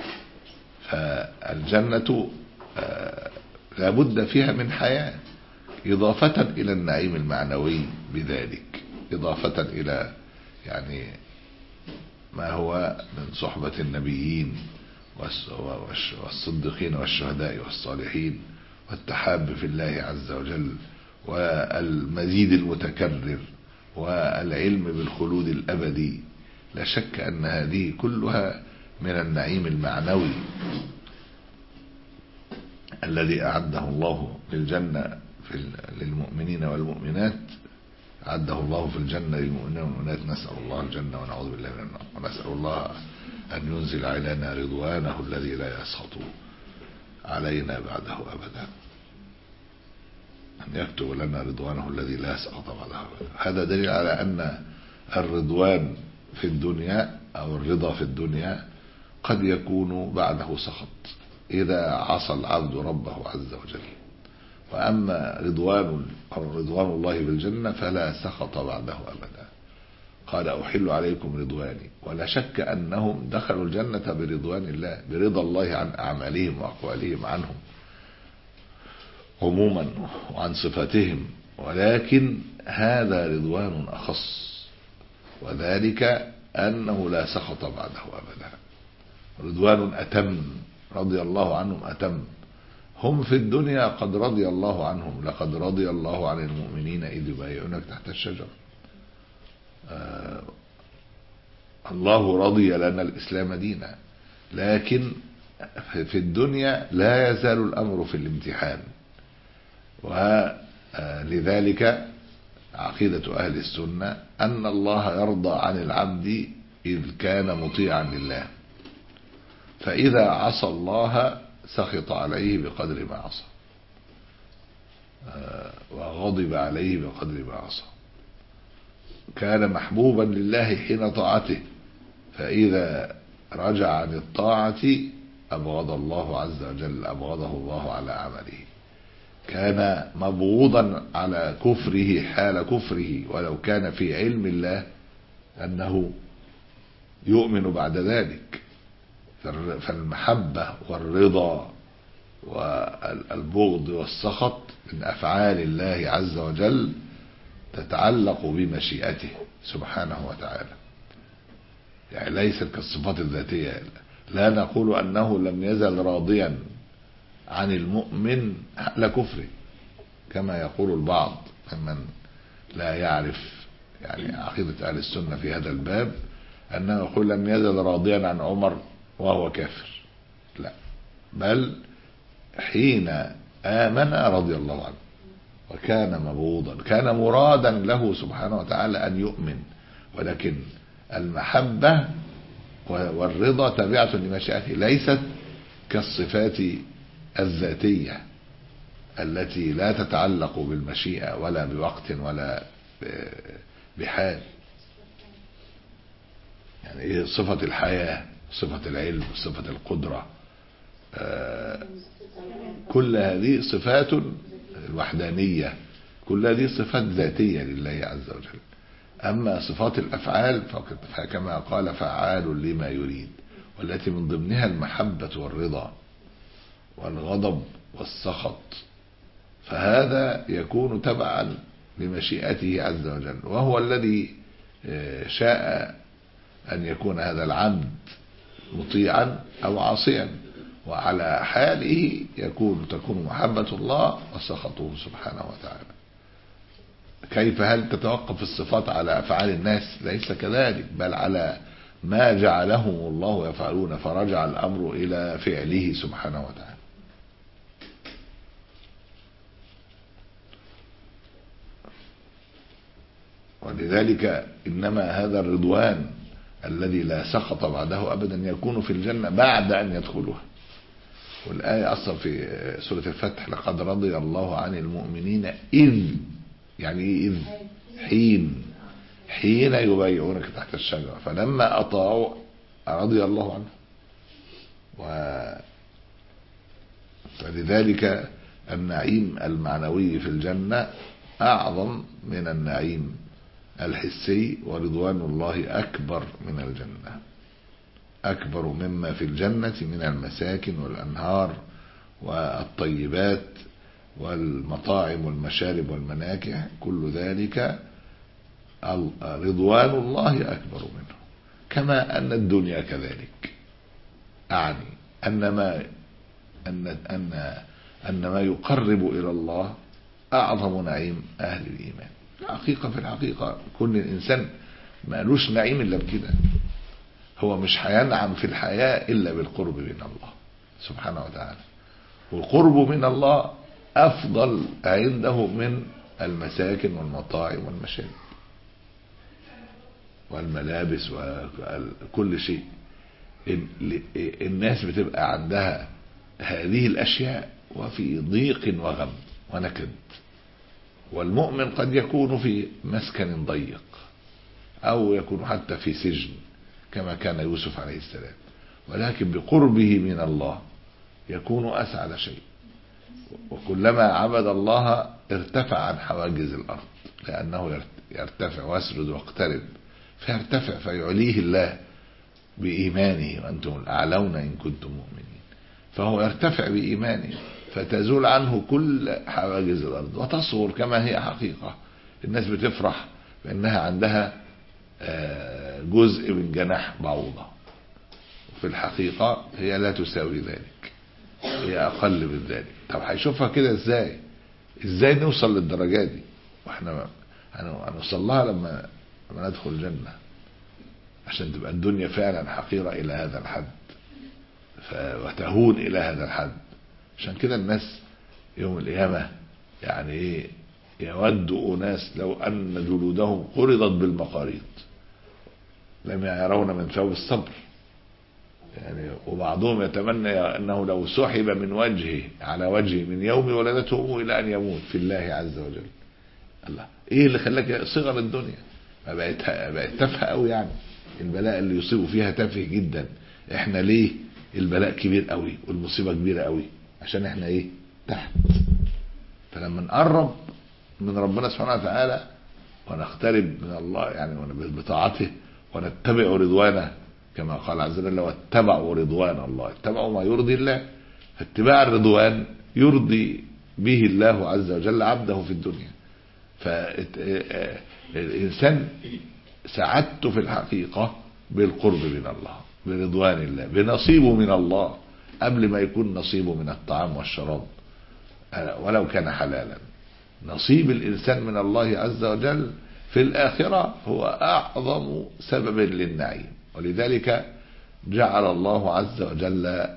فالجنة لا بد فيها من حياة، إضافة إلى النعيم المعنوي بذلك، إضافة إلى يعني ما هو من صحبة النبيين والصديقين والشهداء والصالحين والتحاب في الله عز وجل والمزيد المتكرر والعلم بالخلود الأبدي. لا شك أن هذه كلها من النعيم المعنوي الذي أعده الله للجنة للمؤمنين والمؤمنات، أعده الله في الجنة للمؤمنين والمؤمنات. نسأل الله الجنة ونعوذ بالله من النار، ونسأل الله أن ينزل علينا رضوانه الذي لا يسخط علينا بعده أبدا، أن يكتب لنا رضوانه الذي لا يسخط بعده أبدا. هذا دليل على أن الرضوان في الدنيا أو الرضا في الدنيا قد يكون بعده سخط إذا عصى العبد ربه عز وجل. وأما رضوان رضوان الله بالجنة فلا سخط بعده أبدا. قال أحل عليكم رضواني. ولا شك أنهم دخلوا الجنة برضوان الله، برضا الله عن أعمالهم وأقوالهم عنهم عموما وعن صفاتهم، ولكن هذا رضوان أخص، وذلك أنه لا سخط بعده أبدا. رضوان أتم، رضي الله عنهم أتم. هم في الدنيا قد رضي الله عنهم، لقد رضي الله عن المؤمنين إذ يبايعونك تحت الشجرة. آه الله رضي لنا الإسلام دينا، لكن في الدنيا لا يزال الأمر في الامتحان. ولذلك عقيدة أهل السنة أن الله يرضى عن العبد إذ كان مطيعا لله، فإذا عصى الله سخط عليه بقدر ما عصى وغضب عليه بقدر ما عصى. كان محبوبا لله حين طاعته، فإذا رجع عن الطاعة أبغض الله عز وجل، أبغضه الله على عمله. كان مبغوضا على كفره حال كفره، ولو كان في علم الله أنه يؤمن بعد ذلك. فالمحبة والرضا والبغض والسخط من أفعال الله عز وجل تتعلق بمشيئته سبحانه وتعالى، يعني ليست كالصفات الذاتية. لا نقول أنه لم يزل راضيا عن المؤمن حال كفره كما يقول البعض ممن لا يعرف يعني عقيدة أهل السنة في هذا الباب، أنه يقول لم يزل راضيا عن عمر وهو كافر. لا، بل حين آمن رضي الله عنه وكان مبغوضا، كان مرادا له سبحانه وتعالى أن يؤمن، ولكن المحبة والرضا تابعة لمشيئته، ليست كالصفات الذاتية التي لا تتعلق بالمشيئة ولا بوقت ولا بحال. يعني صفة الحياة، صفة العلم، صفة القدرة، كل هذه صفات الوحدانية، كل هذه صفات ذاتية لله عز وجل. أما صفات الأفعال فكما قال فعال لما يريد، والتي من ضمنها المحبة والرضا والغضب والسخط، فهذا يكون تبعا لمشيئته عز وجل، وهو الذي شاء أن يكون هذا العبد مطيعا أو عاصيا، وعلى حاله يكون تكون محبة الله وسخطه سبحانه وتعالى. كيف؟ هل تتوقف الصفات على أفعال الناس؟ ليس كذلك، بل على ما جعلهم الله يفعلون، فرجع الأمر إلى فعله سبحانه وتعالى. ولذلك إنما هذا الرضوان الذي لا سخط بعده أبدا يكون في الجنة بعد أن يدخلها. والآية أصلا في سورة الفتح لقد رضي الله عن المؤمنين إذ، يعني إيه إذ؟ حين حين يبايعونك تحت الشجرة فلما أطاعوا رضي الله عنه. ولذلك النعيم المعنوي في الجنة أعظم من النعيم الحسي، ورضوان الله أكبر من الجنة، أكبر مما في الجنة من المساكن والأنهار والطيبات والمطاعم والمشارب والمناكح، كل ذلك رضوان الله أكبر منه. كما أن الدنيا كذلك، أعني أن ما أن أن أن ما يقرب إلى الله أعظم نعيم أهل الإيمان. حقيقة في الحقيقة كل إنسان ما لوش نعيم إلا بكده، هو مش هينعم في الحياة إلا بالقرب من الله سبحانه وتعالى. والقرب من الله أفضل عنده من المساكن والمطاعم والمشارب والملابس وكل شيء. الناس بتبقى عندها هذه الأشياء وفي ضيق وغم ونكد، والمؤمن قد يكون في مسكن ضيق أو يكون حتى في سجن كما كان يوسف عليه السلام، ولكن بقربه من الله يكون أسعد شيء. وكلما عبد الله ارتفع عن حواجز الأرض، لأنه يرتفع ويسرد واقترب فيرتفع فيعليه الله بإيمانه، وأنتم الأعلون إن كنتم مؤمنين. فهو يرتفع بإيمانه فتزول عنه كل حواجز الأرض وتصور كما هي حقيقة. الناس بتفرح بأنها عندها جزء من جناح بعوضة، وفي الحقيقة هي لا تساوي ذلك، هي أقل من ذلك. طب هيشوفها كده إزاي؟ إزاي نوصل للدرجة دي؟ وإحنا هنوصل لها لما لما ندخل الجنة، عشان تبقى الدنيا فعلا حقيرة إلى هذا الحد وتهون إلى هذا الحد. عشان كده الناس يوم القيامة يعني إيه، يود أناس لو أن جلودهم قرضت بالمقاريض لم يرون من ثوب الصبر يعني. وبعضهم يتمنى أنه لو سحب من وجهه على وجهه من يوم ولدته أمه إلى أن يموت في الله عز وجل. الله، إيه اللي خلاك صغر الدنيا؟ ما بقت بقت تافهة قوي يعني. البلاء اللي يصيبوا فيها تافه جدا. إحنا ليه البلاء كبير قوي والمصيبة كبيرة قوي؟ عشان إحنا إيه؟ تحت. فلما نقرب من ربنا سبحانه وتعالى ونقترب من الله يعني بطاعته ونتبع رضوانه، كما قال عز وجل واتبعوا رضوان الله، اتبعوا ما يرضي الله. فاتباع الرضوان يرضي به الله عز وجل عبده في الدنيا. فالإنسان سعادته في الحقيقة بالقرب من الله، برضوان الله، بنصيبه من الله قبل ما يكون نصيبه من الطعام والشراب ولو كان حلالا. نصيب الإنسان من الله عز وجل في الآخرة هو أعظم سبب للنعيم. ولذلك جعل الله عز وجل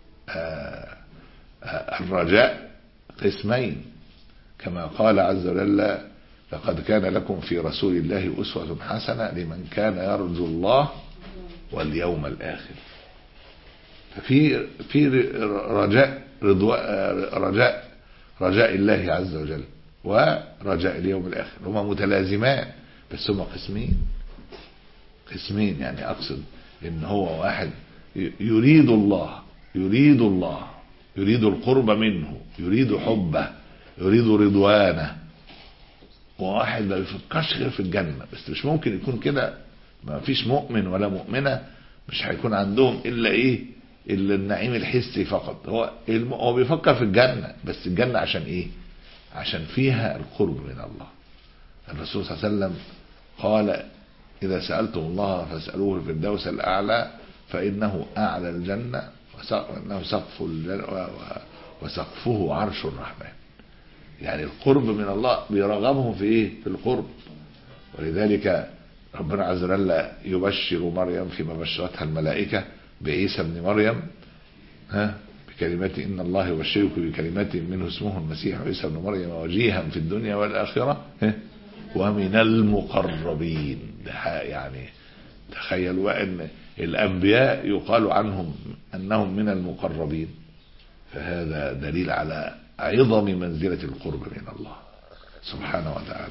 الرجاء قسمين، كما قال عز وجل لقد كان لكم في رسول الله أسوة حسنة لمن كان يرجو الله واليوم الآخر. ففي في رجاء رجاء رجاء الله عز وجل ورجاء اليوم الآخر، هما متلازمان بس هما قسمين قسمين يعني أقصد إن هو واحد يريد الله يريد الله يريد القرب منه، يريد حبه، يريد رضوانه، وواحد ما بيفكرش غير في الجنة. بس مش ممكن يكون كده، ما فيش مؤمن ولا مؤمنة مش هيكون عندهم إلا إيه، إلا النعيم الحسي فقط. هو هو بيفكر في الجنة، بس الجنة عشان إيه؟ عشان فيها القرب من الله. الرسول صلى الله عليه وسلم قال إذا سألتم الله فاسألوه في الفردوس الأعلى فإنه أعلى الجنة وإنه سقف الجنة وسقفه عرش الرحمن. يعني القرب من الله بيرغبهم في إيه؟ في القرب. ولذلك ربنا عز وجل يبشر مريم فيما بشرتها الملائكة بعيسى ابن مريم، ها بكلمات إن الله يبشرك بكلمات منه اسمه المسيح عيسى ابن مريم وجيها في الدنيا والآخرة ومن المقربين. ده يعني تخيلوا أن الأنبياء يقال عنهم أنهم من المقربين، فهذا دليل على عظم منزلة القرب من الله سبحانه وتعالى.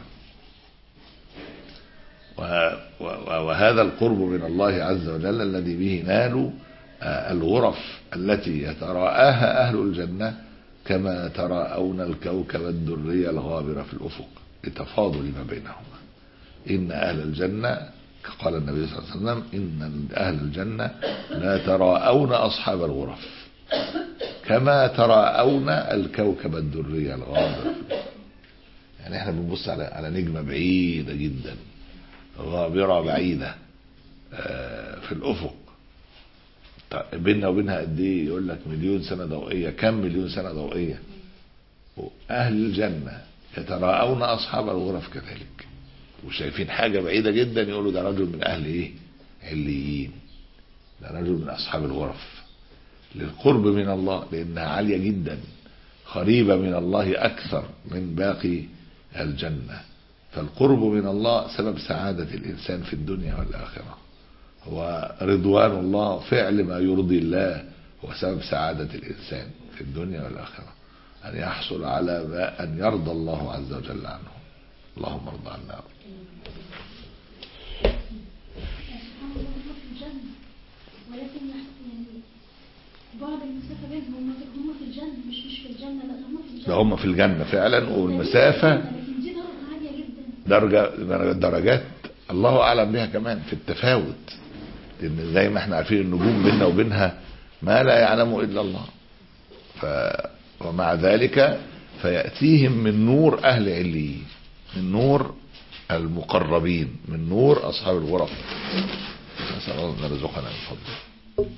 وهذا القرب من الله عز وجل الذي به نالوا الغرف التي يتراءاها أهل الجنة كما تراءون الكوكب الدري الغابر في الأفق لتفاضل ما بينهما. إن أهل الجنة قال النبي صلى الله عليه وسلم إن أهل الجنة لا تراءون أصحاب الغرف كما تراءون الكوكب الدري الغابر. يعني احنا بنبص على على نجمة بعيدة جدا غابرة بعيدة في الأفق، بيننا وبينها قد ايه؟ يقول لك مليون سنة ضوئية. كم مليون سنة ضوئية؟ أهل الجنة يتراءون أصحاب الغرف كذلك، وشايفين حاجة بعيدة جدا يقولوا ده رجل من أهل إيه؟ عليين، ده رجل من أصحاب الغرف، للقرب من الله، لأنها عالية جدا قريبة من الله أكثر من باقي الجنة. فالقرب من الله سبب سعادة الإنسان في الدنيا والآخرة، ورضوان الله فعل ما يرضي الله هو سبب سعادة الإنسان في الدنيا والآخرة، أن يحصل على ما أن يرضى الله عز وجل عنه. اللهم ارضى عنا. ولكن بعض المسافة بينهم هم في الجنة، مش مش في الجنة، لا هم في الجنة. ده هم في الجنة فعلا، والمسافة لكن دي درجة عالية جدا، درجة درجات الله أعلم بها كمان في التفاوت، لأن زي ما احنا عارفين النجوم بيننا وبينها ما لا يعلم إلا الله. ف ومع ذلك فيأتيهم من نور أهل عليين، من نور المقربين، من نور أصحاب الغرف. نسأل الله أن يرزقنا من فضله.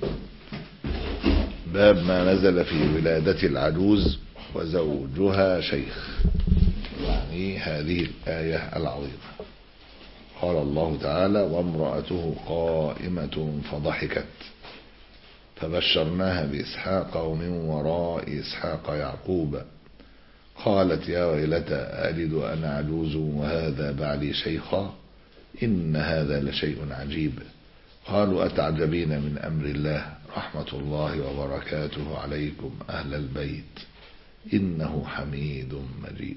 باب ما نزل في ولادة العجوز وزوجها شيخ، يعني هذه الآية العظيمة. قال الله تعالى: وامرأته قائمة فضحكت فبشرناها بإسحاق ومن وراء إسحاق يعقوب قالت يا ويلتى ألد أنا عجوز وهذا بعلي شيخا إن هذا لشيء عجيب. قالوا أتعجبين من أمر الله رحمة الله وبركاته عليكم أهل البيت إنه حميد مجيد.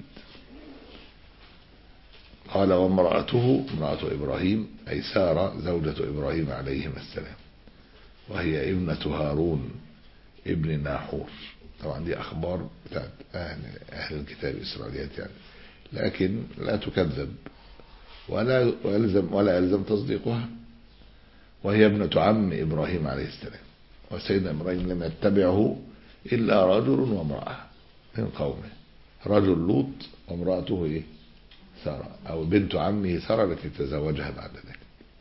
قال: وامرأته امرأة إبراهيم أي سارة زوجة إبراهيم عليهما السلام، وهي ابنة هارون ابن ناحور. طبعا دي أخبار بتاعت أهل, أهل الكتاب إسرائيليات يعني، لكن لا تكذب ولا يلزم ولا يلزم تصديقها. وهي ابنة عم إبراهيم عليه السلام، وسيدنا إبراهيم لم يتبعه إلا رجل وامرأة من قومه، رجل لوط وامرأته إيه؟ سارة، أو بنت عمه سارة التي تزوجها بعد ذلك.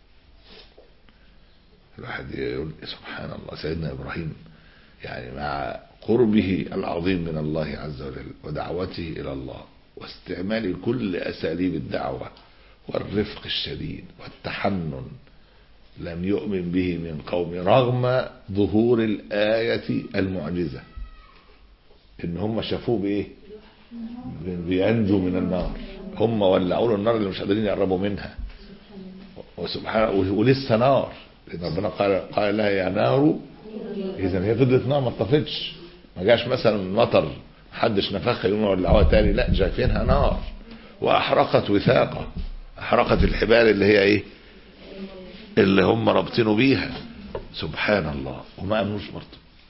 الواحد يقول سبحان الله، سيدنا إبراهيم يعني مع قربه العظيم من الله عز وجل ودعوته إلى الله واستعمال كل أساليب الدعوة والرفق الشديد والتحنن لم يؤمن به من قوم، رغم ظهور الآية المعجزة إن هم شافوه بإيه؟ بينجوا من النار، هم ولعوا له النار اللي مش قادرين يقربوا منها، وسبحان ولسه نار، لأن ربنا قال قال لها يا نار، إذا هي فضلت نار ما طفتش، ما جاش مثلا مطر محدش نفخها يوم ولعوها تاني، لا شايفينها نار وأحرقت وثاقة، أحرقت الحبال اللي هي إيه؟ اللي هم رابطينه بيها. سبحان الله، وما أمنوش برضه.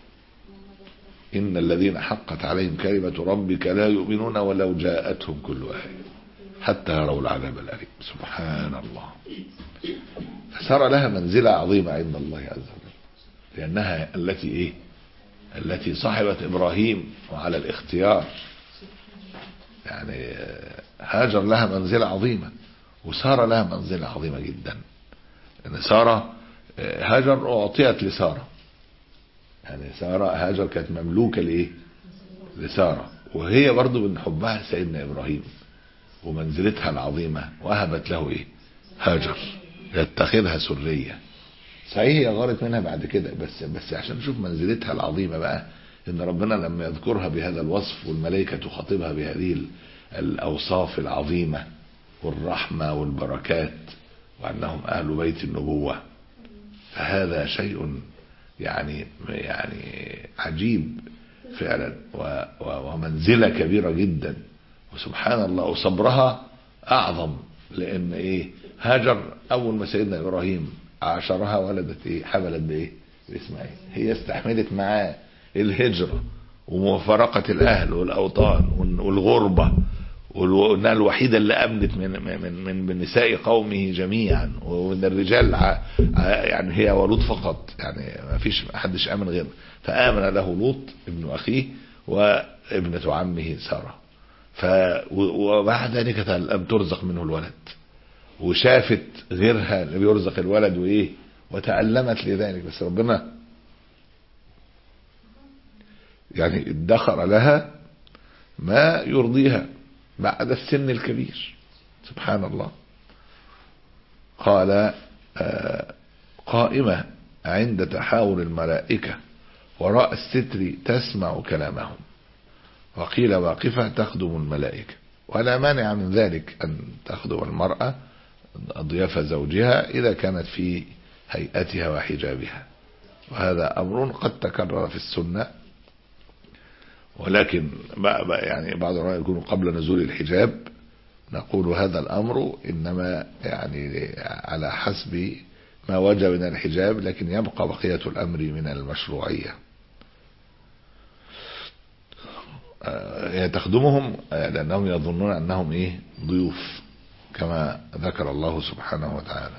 إن الذين حقت عليهم كلمة ربك لا يؤمنون ولو جاءتهم كل آية حتى يروا العذاب الأليم. سبحان الله. فصار لها منزلة عظيمة عند الله عز وجل، لأنها التي إيه؟ التي صاحبت إبراهيم وعلى الاختيار، يعني هاجر لها منزلة عظيمة، وسارة لها منزلة عظيمة جدا. ان سارة هاجر اعطيت لسارة، يعني سارة هاجر كانت مملوكة لايه؟ لسارة، وهي برضو من حبها لسيدنا ابراهيم ومنزلتها العظيمة وهبت له ايه؟ هاجر. يتخذها سرية. صحيح هي غارت منها بعد كده، بس بس عشان نشوف منزلتها العظيمة بقى، ان ربنا لما يذكرها بهذا الوصف والملائكة تخاطبها بهذه الاوصاف العظيمة والرحمة والبركات وانهم اهل بيت النبوة، فهذا شيء يعني يعني عجيب فعلا، ومنزلة كبيرة جدا. وسبحان الله، وصبرها اعظم، لان ايه هاجر اول ما سيدنا ابراهيم عاشرها ولدت ايه حملت بايه باسماعيل. هي استحملت معاه الهجرة ومفارقة الاهل والاوطان والغربة، وانها الوحيدة اللي امنت من من من, من نساء قومه جميعا، وان الرجال يعني هي ولوط فقط، يعني ما فيش حدش امن غيره. فامن له لوط ابن اخيه وابنة عمه سارة. ف وبعد ذلك لم ترزق منه الولد، وشافت غيرها اللي بيرزق الولد وايه وتألمت لذلك، بس ربنا يعني ادخر لها ما يرضيها بعد السن الكبير. سبحان الله. قال آه قائمة عند تحاور الملائكة وراء الستر تسمع كلامهم، وقيل واقفة تخدم الملائكة. ولا مانع من ذلك أن تخدم المرأة ضيافة زوجها إذا كانت في هيئتها وحجابها، وهذا أمر قد تكرر في السنة، ولكن يعني بعض الرأي يكون قبل نزول الحجاب. نقول هذا الأمر إنما يعني على حسب ما وجب من الحجاب، لكن يبقى بقية الأمر من المشروعية. تخدمهم لأنهم يظنون أنهم إيه ضيوف، كما ذكر الله سبحانه وتعالى.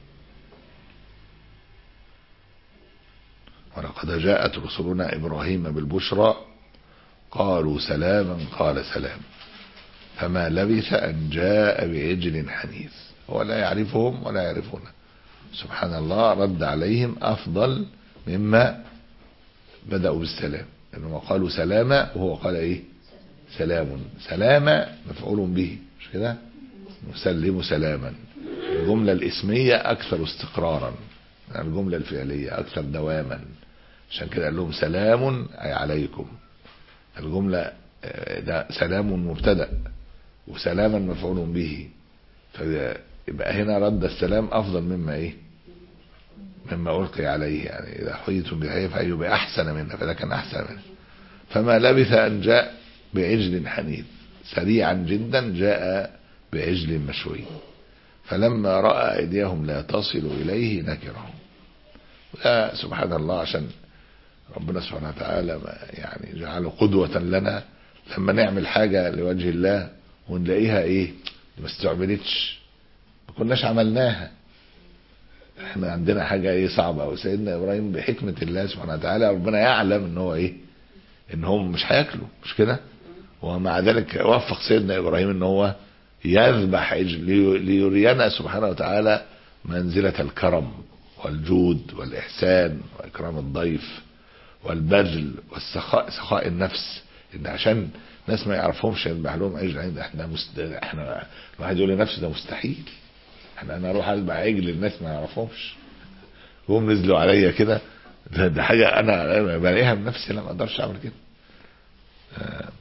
ولقد جاءت رسلنا إبراهيم بالبشرى قالوا سلاما قال سلام، فما لبث أن جاء بعجل حنيذ. هو لا يعرفهم ولا يعرفونه، سبحان الله. رد عليهم أفضل مما بدأوا بالسلام، لأنهم قالوا سلاما وهو قال إيه سلام. سلاما مفعول به، مش كده؟ نسلم سلاما. الجملة الاسمية أكثر استقرارا، الجملة الفعلية أكثر دواما، عشان كده قال لهم سلام أي عليكم. الجملة ده سلام مبتدأ وسلاما مفعول به، فيبقى هنا رد السلام أفضل مما إيه مما ألقي عليه. يعني إذا حييتم بحيية فحيوا بأحسن منها، فده كان أحسن منها. فما لبث أن جاء بعجل حنيذ، سريعا جدا جاء بعجل مشوي. فلما رأى أيديهم لا تصل إليه نكرهم. سبحان الله، عشان ربنا سبحانه وتعالى يعني جعله قدوة لنا. لما نعمل حاجة لوجه الله ونلاقيها ايه ما استعملتش، ما كناش عملناها. احنا عندنا حاجة ايه صعبة، وسيدنا ابراهيم بحكمة الله سبحانه وتعالى ربنا يعلم ان هو ايه ان هم مش هياكلوا، مش كده؟ ومع ذلك وفق سيدنا ابراهيم ان هو يذبح عجل ليرينا سبحانه وتعالى منزلة الكرم والجود والإحسان وإكرام الضيف والبذل والسخاء، سخاء النفس. إن عشان ناس ما يعرفهمش يذبح لهم عجل، احنا مست... احنا الواحد يقول لنفسه ده مستحيل، احنا انا اروح اذبح عجل الناس ما يعرفهمش، هم نزلوا عليا كده، ده, ده حاجه انا بلاقيها بنفسي، انا ما اقدرش اعمل كده. آه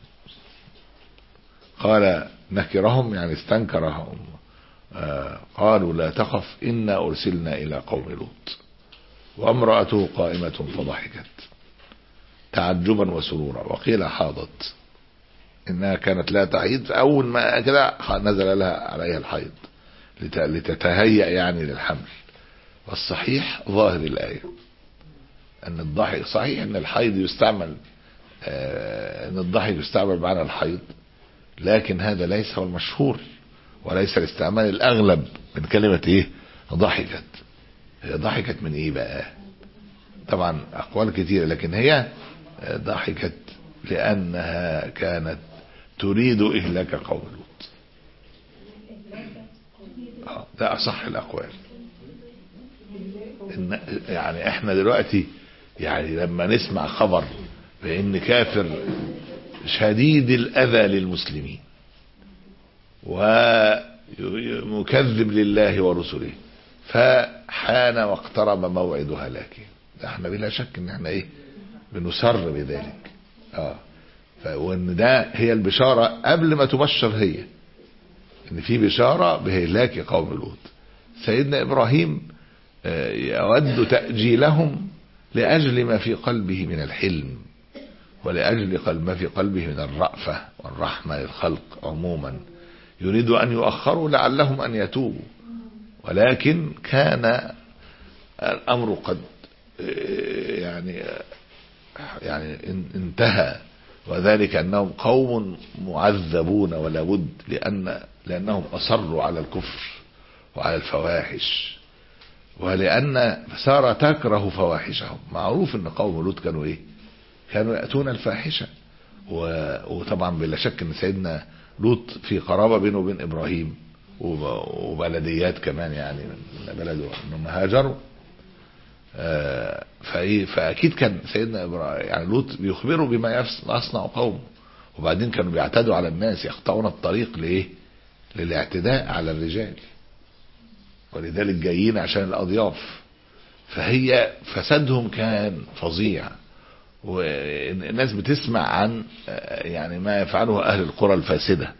قال نكرهم يعني استنكرهم. آه قالوا لا تخف إنا أرسلنا إلى قوم لوط وامرأته قائمة فضحكت تعجبا وسرورا، وقيل حاضت، إنها كانت لا تحيض، فأول ما كده نزل لها عليها الحيض لتتهيأ يعني للحمل. والصحيح ظاهر الآية أن الضحك صحيح، أن الحيض يستعمل آه أن الضحك يستعمل معنى الحيض، لكن هذا ليس هو المشهور وليس الاستعمال الأغلب من كلمة إيه ضحكت. هي ضحكت من إيه بقى؟ طبعا أقوال كثيرة، لكن هي ضحكت لأنها كانت تريد إهلاك قوم لوط. ده أصح الأقوال. إن يعني إحنا دلوقتي يعني لما نسمع خبر بأن كافر شديد الأذى للمسلمين ومكذب لله ورسله فحان واقترب موعد هلاكهم. احنا بلا شك ان احنا ايه بنسر بذلك. اه وان ده هي البشارة قبل ما تبشر، هي ان في بشارة بهلاك قوم لوط. سيدنا ابراهيم يود تأجيلهم لأجل ما في قلبه من الحلم، ولأجل ما في قلبه من الرأفة والرحمة للخلق عموما، يريد أن يؤخروا لعلهم أن يتوبوا. ولكن كان الأمر قد يعني يعني انتهى، وذلك أنهم قوم معذبون ولا بد، لأن لأنهم أصروا على الكفر وعلى الفواحش، ولأن سارة تكره فواحشهم. معروف أن قوم لوط كانوا إيه كانوا يأتون الفاحشة. وطبعا بلا شك أن سيدنا لوط في قرابة بينه وبين إبراهيم وبلديات كمان، يعني من بلده أنهم هاجروا. فأكيد كان سيدنا إبراهيم يعني لوط بيخبره بما يصنع قومه، وبعدين كانوا بيعتدوا على الناس، يقطعون الطريق لإيه للاعتداء على الرجال، ولذلك جايين عشان الأضياف. فهي فسادهم كان فظيع، والناس بتسمع عن يعني ما يفعله أهل القرى الفاسدة،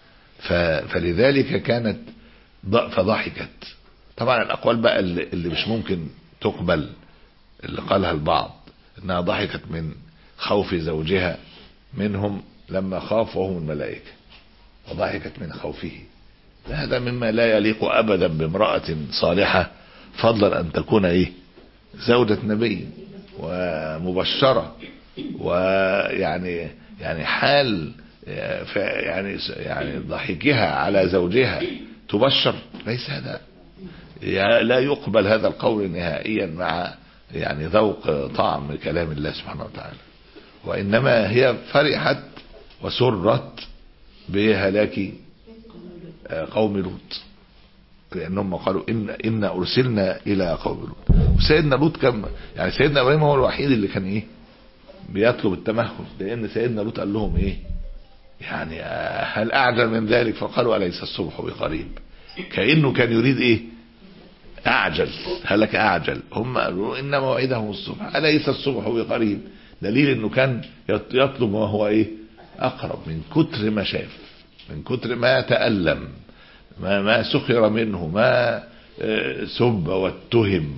فلذلك كانت فضحكت. طبعا الأقوال بقى اللي مش ممكن تقبل اللي قالها البعض انها ضحكت من خوف زوجها منهم لما خاف وهم الملائكة، وضحكت من خوفه. هذا مما لا يليق ابدا بامرأة صالحة، فضلا ان تكون ايه زوجة نبي ومبشرة، ويعني يعني حال يعني يعني ضحكها على زوجها تبشر، ليس هذا لا يقبل هذا القول نهائيا مع يعني ذوق طعم كلام الله سبحانه وتعالى. وإنما هي فرحت وسرت بهلاك قوم لوط، لأنهم قالوا إن إن أرسلنا إلى قوم لوط. وسيدنا لوط كم يعني سيدنا إبراهيم هو الوحيد اللي كان إيه بيطلب التمهل، لأن سيدنا لوط قال لهم إيه يعني هل أعجل من ذلك؟ فقالوا أليس الصبح بقريب، كأنه كان يريد إيه أعجل، هلك أعجل. هم قالوا إن موعدهم الصبح أليس الصبح بقريب، دليل إنه كان يطلب ما هو إيه أقرب، من كتر ما شاف، من كتر ما تألم، ما, ما سخر منه، ما سب واتهم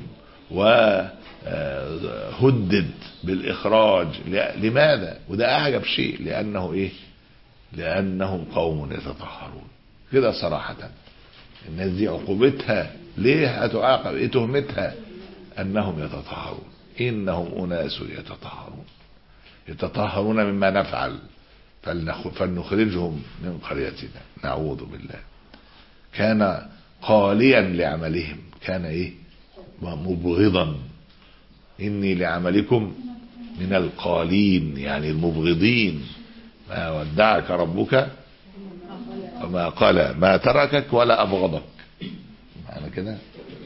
وهدد بالإخراج. لماذا؟ وده أعجب شيء، لأنه إيه لأنهم قوم يتطهرون. كده صراحة الناس دي عقوبتها ليه هتعاقب؟ ايه تهمتها؟ انهم يتطهرون، انهم اناس يتطهرون، يتطهرون مما نفعل فلنخرجهم من قريتنا نعوذ بالله. كان قاليا لعملهم، كان ايه مبغضا، اني لعملكم من القالين، يعني المبغضين. ما ودعك ربك وما قال، ما تركك ولا أبغضك، معنى كده.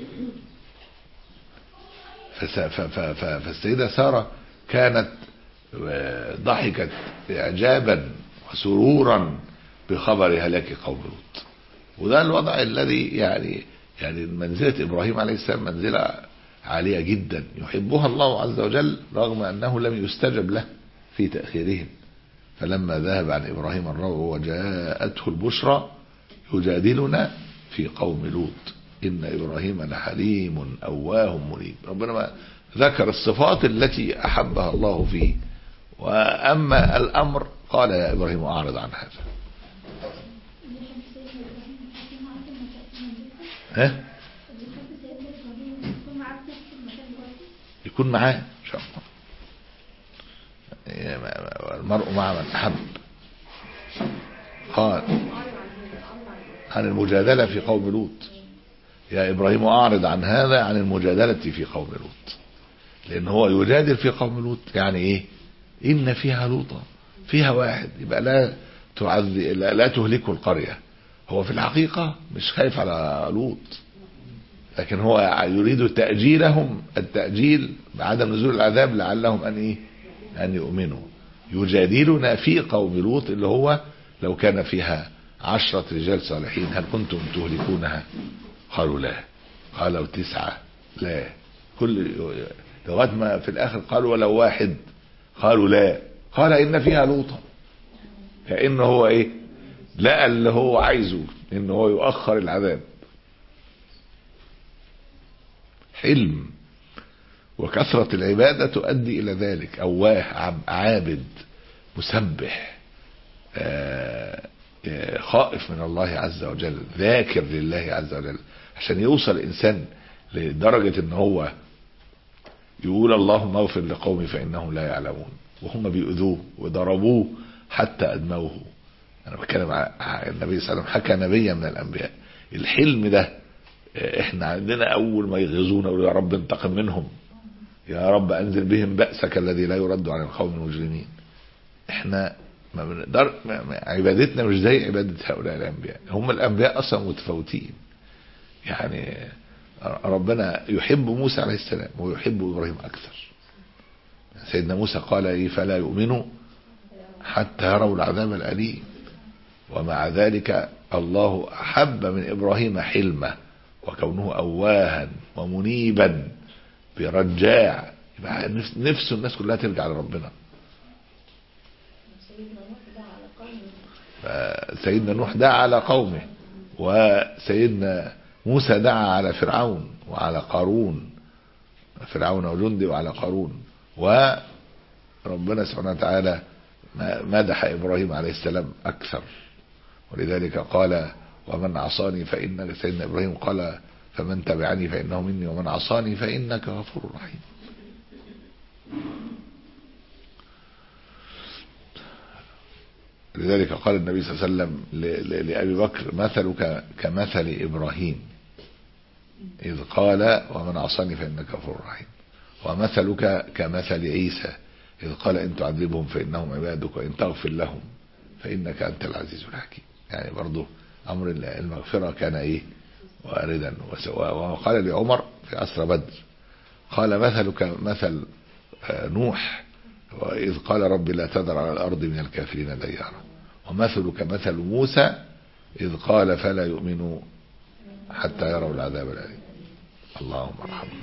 فالسيدة سارة كانت ضحكت إعجابا وسرورا بخبر هلاك قوم لوط. وده الوضع الذي يعني يعني منزلة إبراهيم عليه السلام منزلة عالية جدا، يحبها الله عز وجل رغم أنه لم يستجب له في تأخيرهم. فلما ذهب عن إبراهيم الروع وجاءته البشرى يجادلنا في قوم لوط إن إبراهيم لحليم أواه منيب. ربنا ذكر الصفات التي أحبها الله فيه، وأما الأمر قال يا إبراهيم أعرض عن هذا. ها؟ يكون معاه إن شاء الله. المرء مع من أحب. قال عن المجادلة في قوم لوط، يا إبراهيم أعرض عن هذا، عن المجادلة في قوم لوط، لأن هو يجادل في قوم لوط. يعني إيه؟ إن فيها لوطا، فيها واحد، يبقى لا تعذي لا, لا تهلكه القرية. هو في الحقيقة مش خايف على لوط، لكن هو يريد تأجيلهم، التأجيل بعدم نزول العذاب لعلهم أن إيه أن يؤمنوا. يجادلنا في قوم لوط، اللي هو لو كان فيها عشرة رجال صالحين هل كنتم تهلكونها؟ قالوا لا. قالوا تسعة لا، كل لغايه ما في الاخر قالوا ولو واحد، قالوا لا، قال ان فيها لوطا، كأنه هو ايه لقى اللي هو عايزه ان هو يؤخر العذاب. حلم وكثرة العبادة تؤدي الى ذلك. اواه، عابد، مسبح، خائف من الله عز وجل، ذاكر لله عز وجل، عشان يوصل الانسان لدرجة ان هو يقول اللهم اغفر لقومي فانهم لا يعلمون، وهم بيؤذوه وضربوه حتى ادموه. انا بتكلم عن النبي صلى الله عليه وسلم، حكى نبيا من الانبياء. الحلم ده احنا عندنا اول ما يغزونا يقولوا يا رب انتقم منهم، يا رب انزل بهم بأسك الذي لا يرد عن القوم المجرمين. احنا ما بنقدر، عبادتنا مش زي عبادة هؤلاء الانبياء. هم الانبياء اصلا متفاوتين. يعني ربنا يحب موسى عليه السلام ويحب ابراهيم اكثر. سيدنا موسى قال ايه فلا يؤمنوا حتى يروا العذاب الأليم، ومع ذلك الله أحب من إبراهيم حلمه وكونه أواها ومنيبا برجاع، يبقى نفسه الناس كلها ترجع لربنا. سيدنا نوح دعا على قومه، وسيدنا موسى دعا على فرعون وعلى قارون، فرعون وجنده وعلى قارون. وربنا سبحانه وتعالى مدح إبراهيم عليه السلام أكثر، ولذلك قال ومن عصاني فإنك، سيدنا إبراهيم قال فمن تبعني فإنه مني ومن عصاني فإنك غفور رحيم. لذلك قال النبي صلى الله عليه وسلم لأبي بكر مثلك كمثل إبراهيم إذ قال ومن عصاني فإنك غفور رحيم، ومثلك كمثل عيسى إذ قال إن تعذبهم فإنهم عبادك وإن تغفر لهم فإنك أنت العزيز الحكيم. يعني برضو أمر المغفرة كان إيه واردا. وقال لعمر في أسرى بدر قال مثلك مثل نوح إذ قال رب لا تذر على الأرض من الكافرين ديارا، ومثلك مثل موسى إذ قال فلا يؤمنوا حتى يروا العذاب الأليم. اللهم ارحمنا.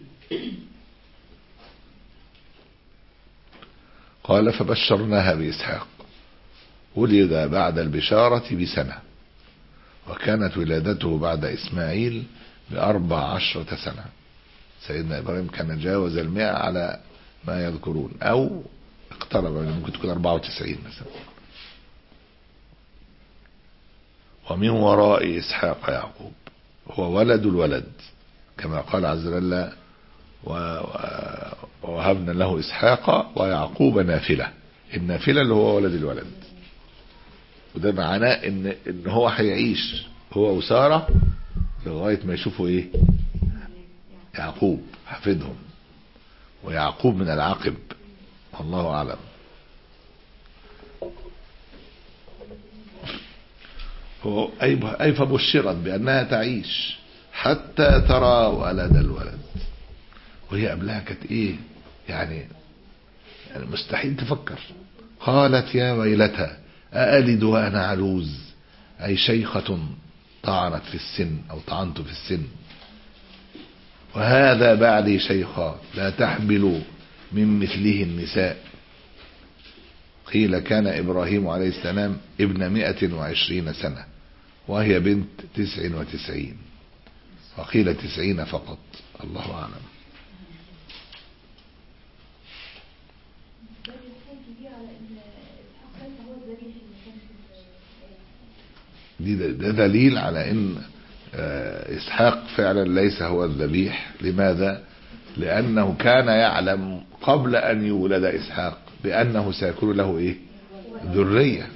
قال فبشرناها بإسحاق، ولد بعد البشارة بسنة، وكانت ولادته بعد إسماعيل بأربع عشرة سنة. سيدنا إبراهيم كان جاوز المئة على ما يذكرون، أو اقترب، ممكن تكون أربعة وتسعين مثلا. ومن وراء إسحاق يعقوب، هو ولد الولد كما قال عز وجل ووهبنا له إسحاق ويعقوب نافلة. النافلة اللي هو ولد الولد، وده معناه ان ان هو هيعيش هو وسارة لغاية ما يشوفوا ايه يعقوب حفظهم، ويعقوب من العقب والله اعلم. هو اي فبشرت بانها تعيش حتى ترى ولد الولد، وهي قبلها كانت ايه يعني, يعني مستحيل تفكر. قالت يا ويلتها أألد وأنا عجوز، أي شيخة طعنت في السن أو طعنت في السن، وهذا بعدي شيخا لا تحمل من مثله النساء. قيل كان إبراهيم عليه السلام ابن مئة وعشرين سنة وهي بنت تسع وتسعين، وقيل تسعين فقط، الله أعلم. دي ده دليل على ان اسحاق فعلا ليس هو الذبيح. لماذا؟ لانه كان يعلم قبل ان يولد اسحاق بانه سيكون له ايه ذرية،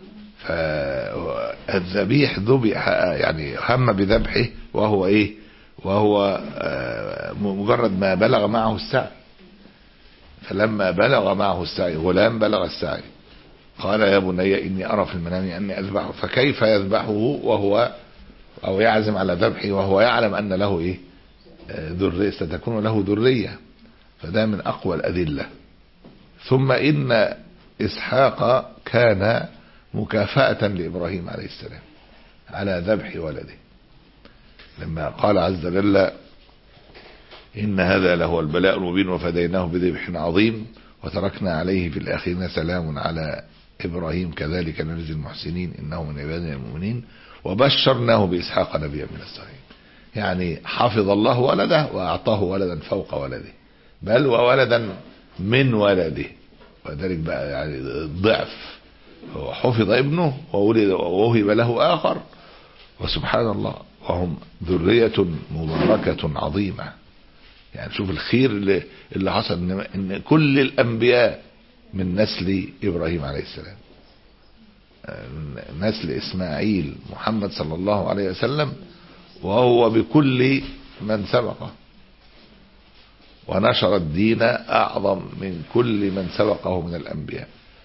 فالذبيح ذبح يعني هم بذبحه وهو ايه وهو مجرد ما بلغ معه السعي. فلما بلغ معه السعي، غلام بلغ السعي، قال يا بني إني أرى في المنام أني أذبحه. فكيف يذبحه وهو أو يعزم على ذبحه وهو يعلم أن له إيه ذرية، ستكون له ذرية. فده من أقوى الأدلة. ثم إن إسحاق كان مكافأة لإبراهيم عليه السلام على ذبح ولده، لما قال عز وجل إن هذا لهو البلاء المبين وفديناه بذبح عظيم وتركنا عليه في الآخرين سلام على إبراهيم كذلك نجزي المحسنين إنه من عبادنا المؤمنين وبشرناه بإسحاق نبيا من الصالحين. يعني حفظ الله ولده وأعطاه ولدا فوق ولده، بل وولدا من ولده، وذلك بقى يعني الضعف. هو حفظ ابنه وولد ووهب له آخر، وسبحان الله وهم ذرية مباركة عظيمة. يعني شوف الخير اللي, اللي حصل، إن كل الأنبياء من نسل إبراهيم عليه السلام، نسل إسماعيل محمد صلى الله عليه وسلم، وهو بكل من سبقه، ونشر الدين أعظم من كل من سبقه من الأنبياء،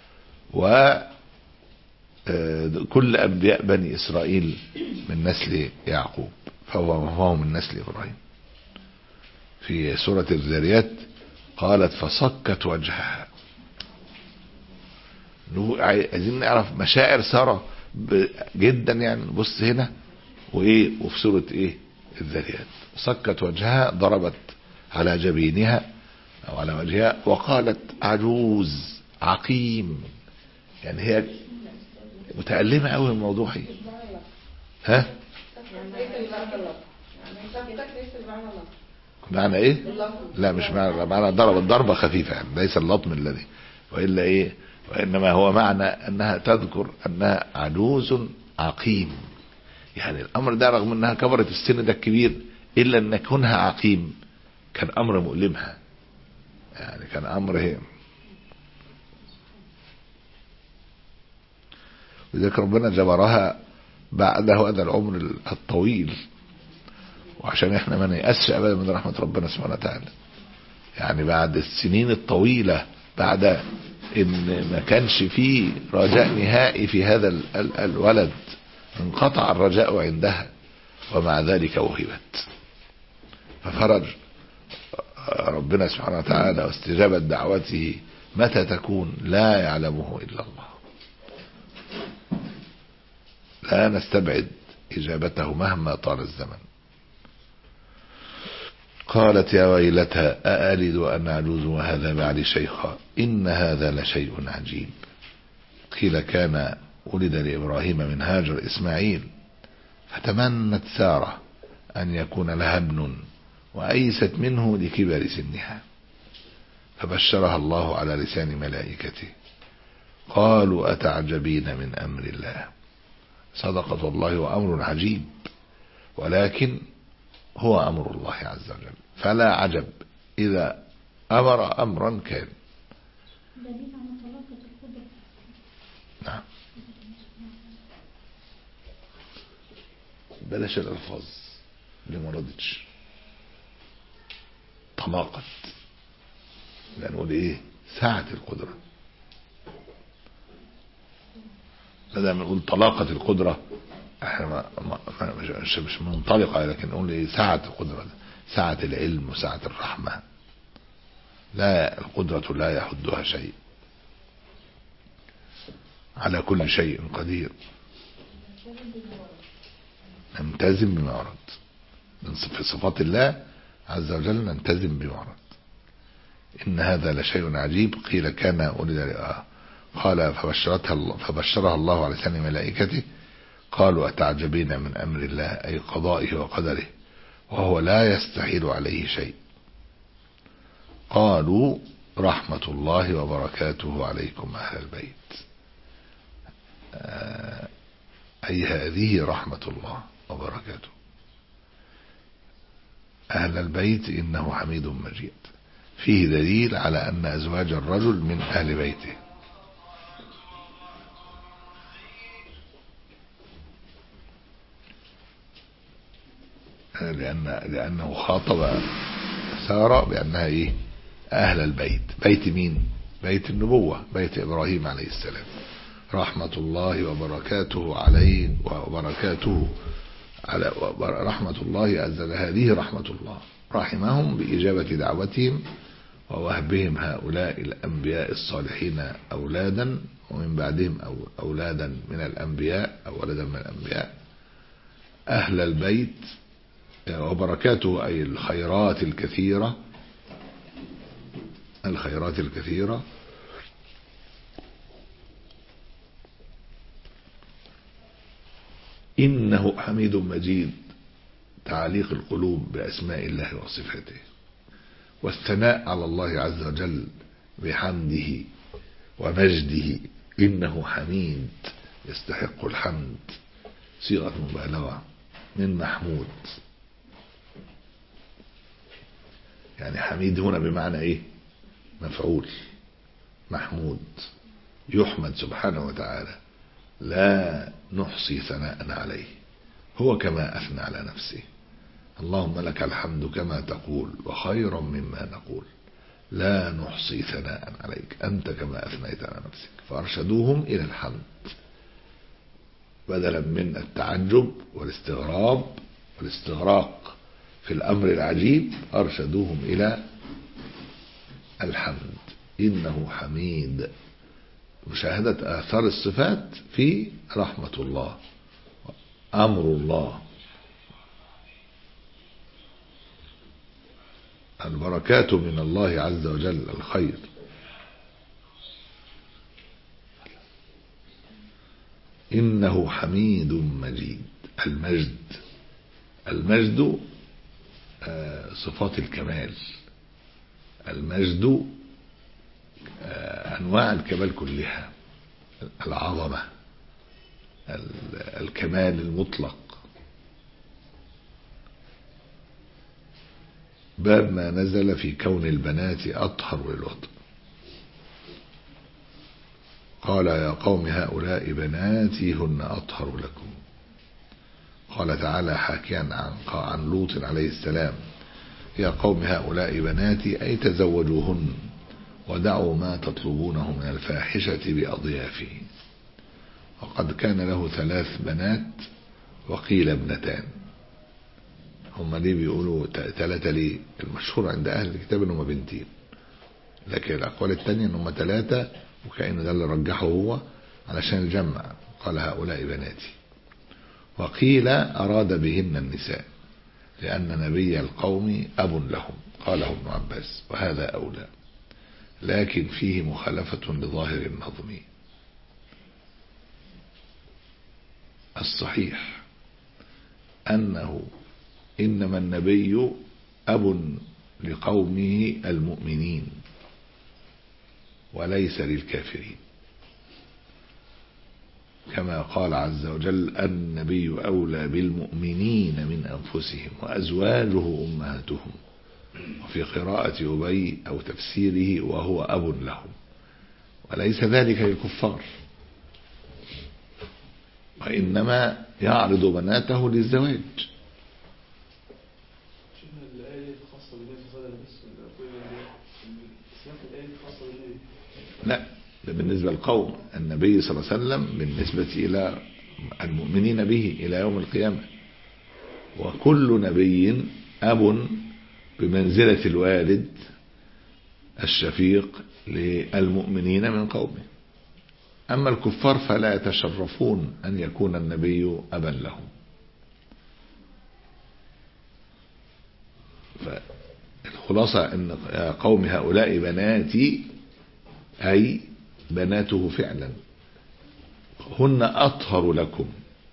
وكل أنبياء بني إسرائيل من نسل يعقوب، فهو من نسل إبراهيم. في سورة الذاريات قالت فصكت وجهها. عايزين نعرف مشاعر سارة جدا، يعني نبص هنا وايه، وفي سورة ايه الذاريات صكت وجهها، ضربت على جبينها او على وجهها وقالت عجوز عقيم. يعني هي متألمة قوي من الموضوع. هي ها معنى ايه؟ لا مش معنى معنى ضربت ضربة خفيفة، يعني ليس اللطم الذي، وإلا ايه، وإنما هو معنى أنها تذكر أنها عجوز عقيم. يعني الأمر ده رغم أنها كبرت السن ده الكبير، إلا أن كونها عقيم كان أمر مؤلمها، يعني كان أمر هي. لذلك ربنا جبرها بعد هذا العمر الطويل، وعشان احنا ما نيأسش أبدا من رحمة ربنا سبحانه وتعالى. يعني بعد السنين الطويلة، بعد ان ما كانش فيه رجاء نهائي في هذا ال ال الولد، انقطع الرجاء عندها، ومع ذلك وهبت. ففرج ربنا سبحانه وتعالى واستجابت دعوته متى تكون لا يعلمه إلا الله. لا نستبعد إجابته مهما طال الزمن. قالت يا ويلتى أألد وأنا عجوز وهذا بعلي شيخا إن هذا لشيء عجيب. قيل كان ولد لإبراهيم من هاجر إسماعيل، فتمنت سارة أن يكون لها ابن وأيست منه لكبر سنها، فبشرها الله على لسان ملائكته قالوا أتعجبين من أمر الله. صدقت الله وأمر عجيب، ولكن هو أمر الله عز وجل، فلا عجب إذا أمر أمرا كان. نعم بلاش الألفاظ اللي ما ردتش. طلاقة، لأنه ايه ساعة القدرة، بدل ما نقول طلاقة القدرة احنا ما ما مش مش منطلقة، لكن نقول ايه ساعة القدرة، ساعة العلم وساعة الرحمة. لا، القدرة لا يحدها شيء، على كل شيء قدير. نلتزم بما ورد في صفات الله عز وجل، نلتزم بما ورد. إن هذا لشيء عجيب. قيل كان ولد قال فبشرتها فبشرها الله على لسان ملائكته قالوا أتعجبين من أمر الله، أي قضائه وقدره، وهو لا يستحيل عليه شيء. قالوا رحمة الله وبركاته عليكم أهل البيت، أي هذه رحمة الله وبركاته أهل البيت إنه حميد مجيد. فيه دليل على أن أزواج الرجل من أهل بيته، لأن لأنه خاطب سارة بأنها إيه أهل البيت. بيت مين؟ بيت النبوة، بيت إبراهيم عليه السلام. رحمة الله وبركاته عليه وبركاته على رحمة الله عز وجل، هذه رحمة الله رحمهم بإجابة دعوتهم ووهبهم هؤلاء الأنبياء الصالحين أولادا، ومن بعدهم أو أولادا من الأنبياء أو ولدا من الأنبياء. أهل البيت وبركاته أي الخيرات الكثيرة، الخيرات الكثيرة إنه حميد مجيد، تعليق القلوب بأسماء الله وصفاته، والثناء على الله عز وجل بحمده ومجده، إنه حميد يستحق الحمد، صيغة مبالغة من محمود. يعني حميد هنا بمعنى إيه؟ مفعول، محمود، يحمد سبحانه وتعالى، لا نحصي ثناء عليه، هو كما أثنى على نفسه. اللهم لك الحمد كما تقول وخيرا مما نقول، لا نحصي ثناء عليك، أنت كما أثنيت على نفسك. فأرشدوهم إلى الحمد بدلا من التعجب والاستغراب والاستغراق في الأمر العجيب، أرشدوهم إلى الحمد. إنه حميد، مشاهدة آثار الصفات في رحمة الله، أمر الله، البركات من الله عز وجل، الخير. إنه حميد مجيد، المجد، المجد صفات الكمال، المجد أنواع الكمال كلها، العظمة، الكمال المطلق. باب ما نزل في كون البنات أطهر للوطن. قال يا قوم هؤلاء بناتي هن أطهر لكم. قال تعالى حاكيا عن عن لوط عليه السلام يا قوم هؤلاء بناتي أي تزوجوهن ودعوا ما تطلبونه من الفاحشة بأضيافه. وقد كان له ثلاث بنات وقيل ابنتان. هم ليه بيقولوا ثلاثة ليه؟ المشهور عند أهل الكتاب أنهم بنتين، لكن الأقوال الثانية أنهم ثلاثة، وكأنه ده اللي رجحه هو علشان الجمع. قال هؤلاء بناتي. وقيل أراد بهن النساء لأن نبي القوم أب لهم، قاله ابن عباس، وهذا أولى، لكن فيه مخالفة لظاهر النظم. الصحيح أنه إنما النبي أب لقومه المؤمنين وليس للكافرين، كما قال عز وجل النبي أولى بالمؤمنين من أنفسهم وأزواجه أمهاتهم، وفي قراءة أبي أو تفسيره وهو أب لهم، وليس ذلك للكفار، وإنما يعرض بناته للزواج. لا، ده بالنسبة للقوم، النبي صلى الله عليه وسلم بالنسبة إلى المؤمنين به إلى يوم القيامة، وكل نبي أب بمنزلة الوالد الشفيق للمؤمنين من قومه. أما الكفار فلا يتشرفون أن يكون النبي أبا لهم. فالخلاصة أن قوم هؤلاء بناتي أي بناته فعلا، هن أطهر لكم.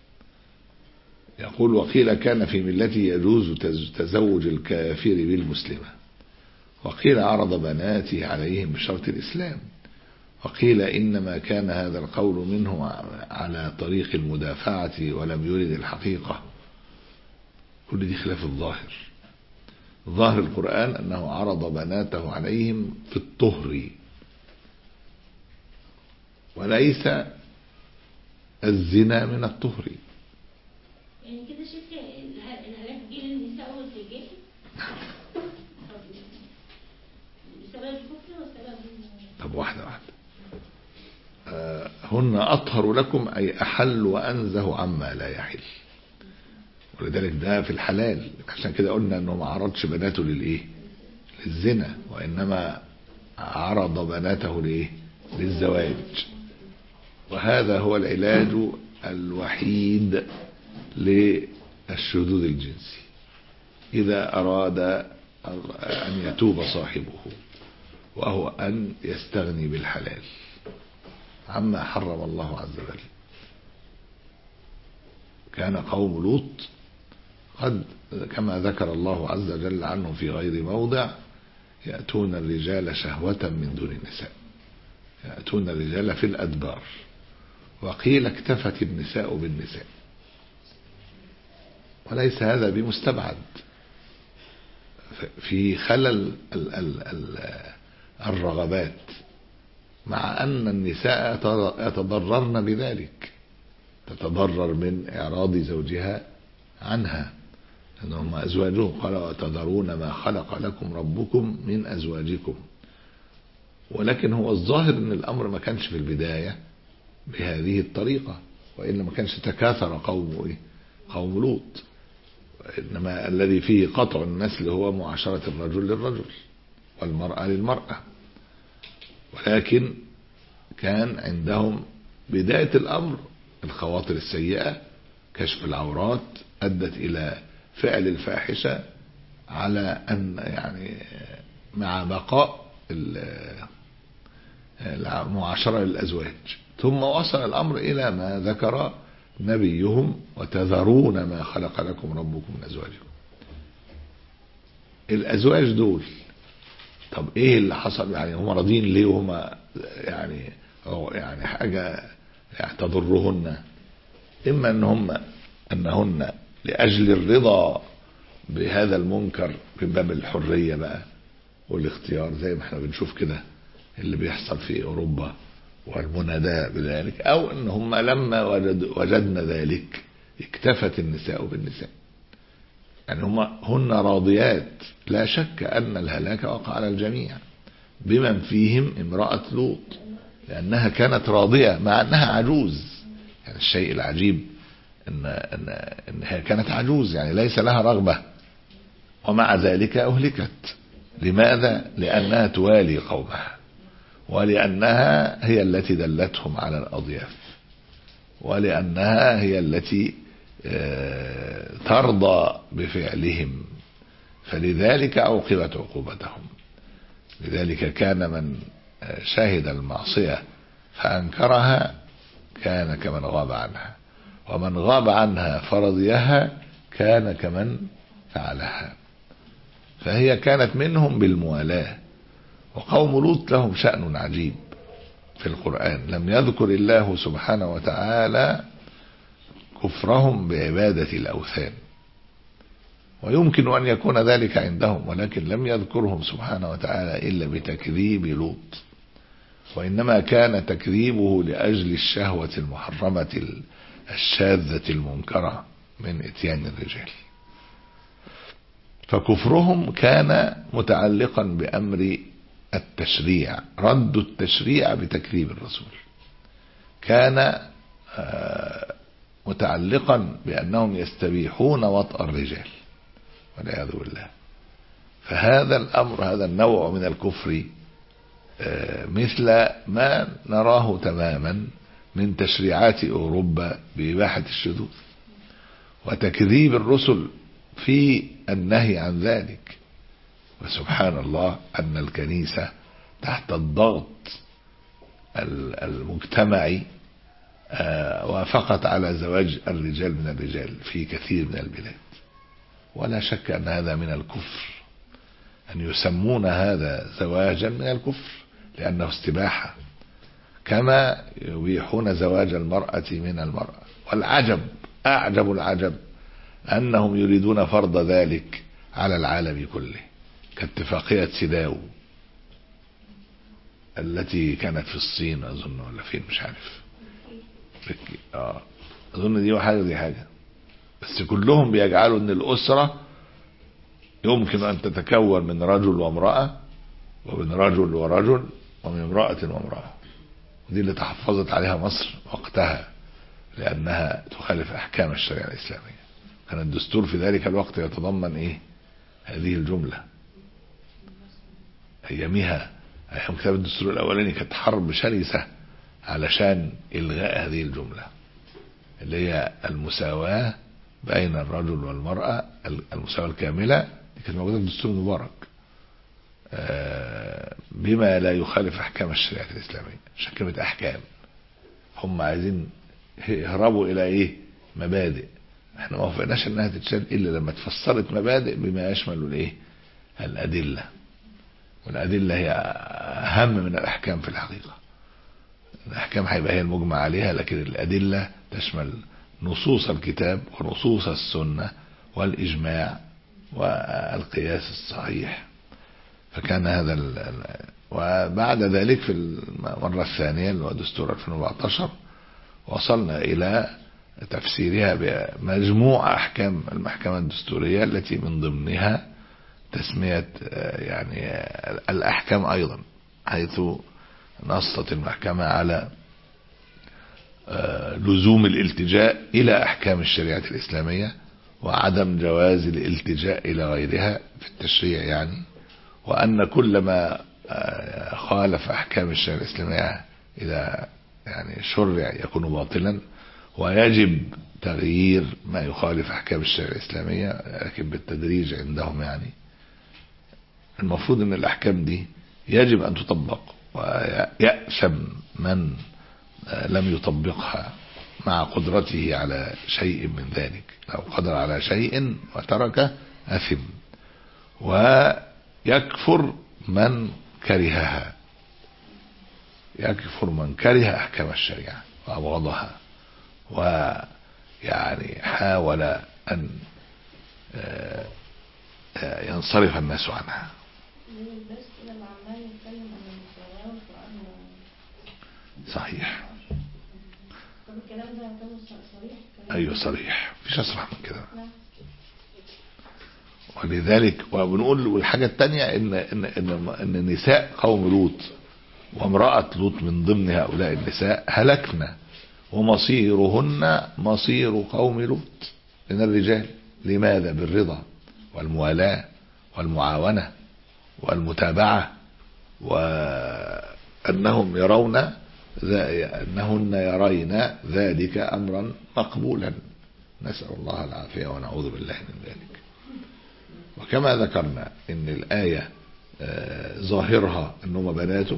يقول وقيل كان في ملتي يجوز تزوج الكافر بالمسلمة، وقيل عرض بناته عليهم بشرط الإسلام، وقيل إنما كان هذا القول منه على طريق المدافعة ولم يرد الحقيقة. كل دي خلاف الظاهر. ظاهر القرآن أنه عرض بناته عليهم في الطهر، وليس الزنا من الطهر. يعني كده شفت الهلاك جه للنساء والرجال بسبب الكفر وسبب. طب واحدة واحدة. آه هن أطهر لكم أي أحل وأنزه عما لا يحل، ولذلك ده في الحلال. عشان كده قلنا أنه ما عرضش بناته للإيه؟ للزنا، وإنما عرض بناته لإيه؟ للزواج. وهذا هو العلاج الوحيد للشذوذ الجنسي، إذا أراد أن يتوب صاحبه، وهو أن يستغني بالحلال عما حرم الله عز وجل. كان قوم لوط قد كما ذكر الله عز وجل عنه في غير موضع يأتون الرجال شهوة من دون النساء، يأتون الرجال في الأدبار، وقيل اكتفت النساء بالنساء، وليس هذا بمستبعد في خلل الرغبات، مع أن النساء يتضررن بذلك، تتضرر من إعراض زوجها عنها، أنهم أزواجهم، قال وتذرون ما خلق لكم ربكم من أزواجكم. ولكن هو الظاهر أن الأمر ما كانش في البداية بهذه الطريقة، وإلا ما كانش تكاثر قوم إيه؟ قوم لوط، إنما الذي فيه قطع النسل هو معاشرة الرجل للرجل والمرأة للمرأة. ولكن كان عندهم بداية الأمر الخواطر السيئة، كشف العورات أدت إلى فعل الفاحشة، على أن يعني مع بقاء المعاشرة للأزواج، ثم وصل الأمر إلى ما ذكر نبيهم وتذرون ما خلق لكم ربكم من أزواجكم. الأزواج دول طب إيه اللي حصل؟ يعني هم راضين ليه وهم يعني يعني حاجة يعني تضرهن؟ إما أن هم أنهن لأجل الرضا بهذا المنكر من باب الحرية بقى والاختيار، زي ما احنا بنشوف كده اللي بيحصل في أوروبا والمناداة بذلك، أو أن هم لما وجد وجدنا ذلك اكتفت النساء بالنساء، يعني هم هن راضيات. لا شك أن الهلاك وقع على الجميع بمن فيهم امرأة لوط، لأنها كانت راضية مع أنها عجوز. يعني الشيء العجيب إن إن إنها كانت عجوز، يعني ليس لها رغبة، ومع ذلك أهلكت. لماذا؟ لأنها توالي قومها، ولأنها هي التي دلتهم على الأضياف، ولأنها هي التي ترضى بفعلهم، فلذلك عوقبت عقوبتهم. لذلك كان من شهد المعصية فأنكرها كان كمن غاب عنها، ومن غاب عنها فرضيها كان كمن فعلها. فهي كانت منهم بالموالاة. وقوم لوط لهم شأن عجيب في القرآن، لم يذكر الله سبحانه وتعالى كفرهم بعبادة الأوثان، ويمكن أن يكون ذلك عندهم، ولكن لم يذكرهم سبحانه وتعالى إلا بتكذيب لوط، وإنما كان تكذيبه لأجل الشهوة المحرمة الشاذة المنكرة من إتيان الرجال. فكفرهم كان متعلقا بأمر التشريع، رد التشريع بتكذيب الرسول، كان متعلقا بأنهم يستبيحون وطأ الرجال والعياذ بالله. فهذا الأمر، هذا النوع من الكفر مثل ما نراه تماما من تشريعات أوروبا بإباحة الشذوذ وتكذيب الرسل في النهي عن ذلك. وسبحان الله أن الكنيسة تحت الضغط المجتمعي وافقت على زواج الرجال من الرجال في كثير من البلاد. ولا شك أن هذا من الكفر، أن يسمون هذا زواجا من الكفر لأنه استباحة، كما يبيحون زواج المرأة من المرأة. والعجب أعجب العجب أنهم يريدون فرض ذلك على العالم كله، كاتفاقية سيداو التي كانت في الصين أظن، ولا فين مش عارف، آه. أظن دي حاجة دي حاجة، بس كلهم بيجعلوا أن الأسرة يمكن أن تتكون من رجل وامرأة، ومن رجل ورجل، ومن امرأة وامرأة. دي اللي تحفظت عليها مصر وقتها لأنها تخالف أحكام الشريعة الإسلامية. كان الدستور في ذلك الوقت يتضمن إيه؟ هذه الجملة. أيامها أيام كتاب الدستور الأولاني كانت حرب شرسة علشان إلغاء هذه الجملة اللي هي المساواة بين الرجل والمرأة المساواة الكاملة، دي كانت موجودة في الدستور المبارك بما لا يخالف أحكام الشريعة الإسلامية. عشان كلمة أحكام، هم عايزين يهربوا إلى إيه؟ مبادئ. احنا ما وافقناش انها تتشال الا لما تفسرت مبادئ بما يشمل الايه؟ الادله. والادله هي اهم من الاحكام في الحقيقه. الاحكام هيبقى هي المجمع عليها، لكن الادله تشمل نصوص الكتاب ونصوص السنه والاجماع والقياس الصحيح. فكان هذا ال... وبعد ذلك في المره الثانيه اللي هو دستور ألفين وأربعتاشر وصلنا الى تفسيرها بمجموع أحكام المحكمة الدستورية التي من ضمنها تسمية يعني الأحكام أيضا، حيث نصت المحكمة على لزوم الالتجاء إلى أحكام الشريعة الإسلامية وعدم جواز الالتجاء إلى غيرها في التشريع يعني، وأن كل ما خالف أحكام الشريعة الإسلامية إذا يعني شرع يكون باطلا، ويجب تغيير ما يخالف أحكام الشريعة الإسلامية لكن بالتدريج عندهم. يعني المفروض أن الأحكام دي يجب أن تطبق، ويأثم من لم يطبقها مع قدرته على شيء من ذلك. لو قدر على شيء وتركه أثم، ويكفر من كرهها، يكفر من كره أحكام الشريعة وأبغضها ويعني حاول أن ينصرف الناس عنها. صحيح. طب الكلام ده صريح؟ أيوه صريح، مفيش أصرح من كده. ولذلك وبنقول والحاجة التانية إن إن إن, إن نساء قوم لوط وامرأة لوط من ضمن هؤلاء النساء هلكنا، ومصيرهن مصير قوم لوط من الرجال. لماذا؟ بالرضا والموالاة والمعاونة والمتابعة، وأنهم يرون أنهن يرين ذلك أمرا مقبولا. نسأل الله العافية ونعوذ بالله من ذلك. وكما ذكرنا إن الآية ظاهرها أنهم بناته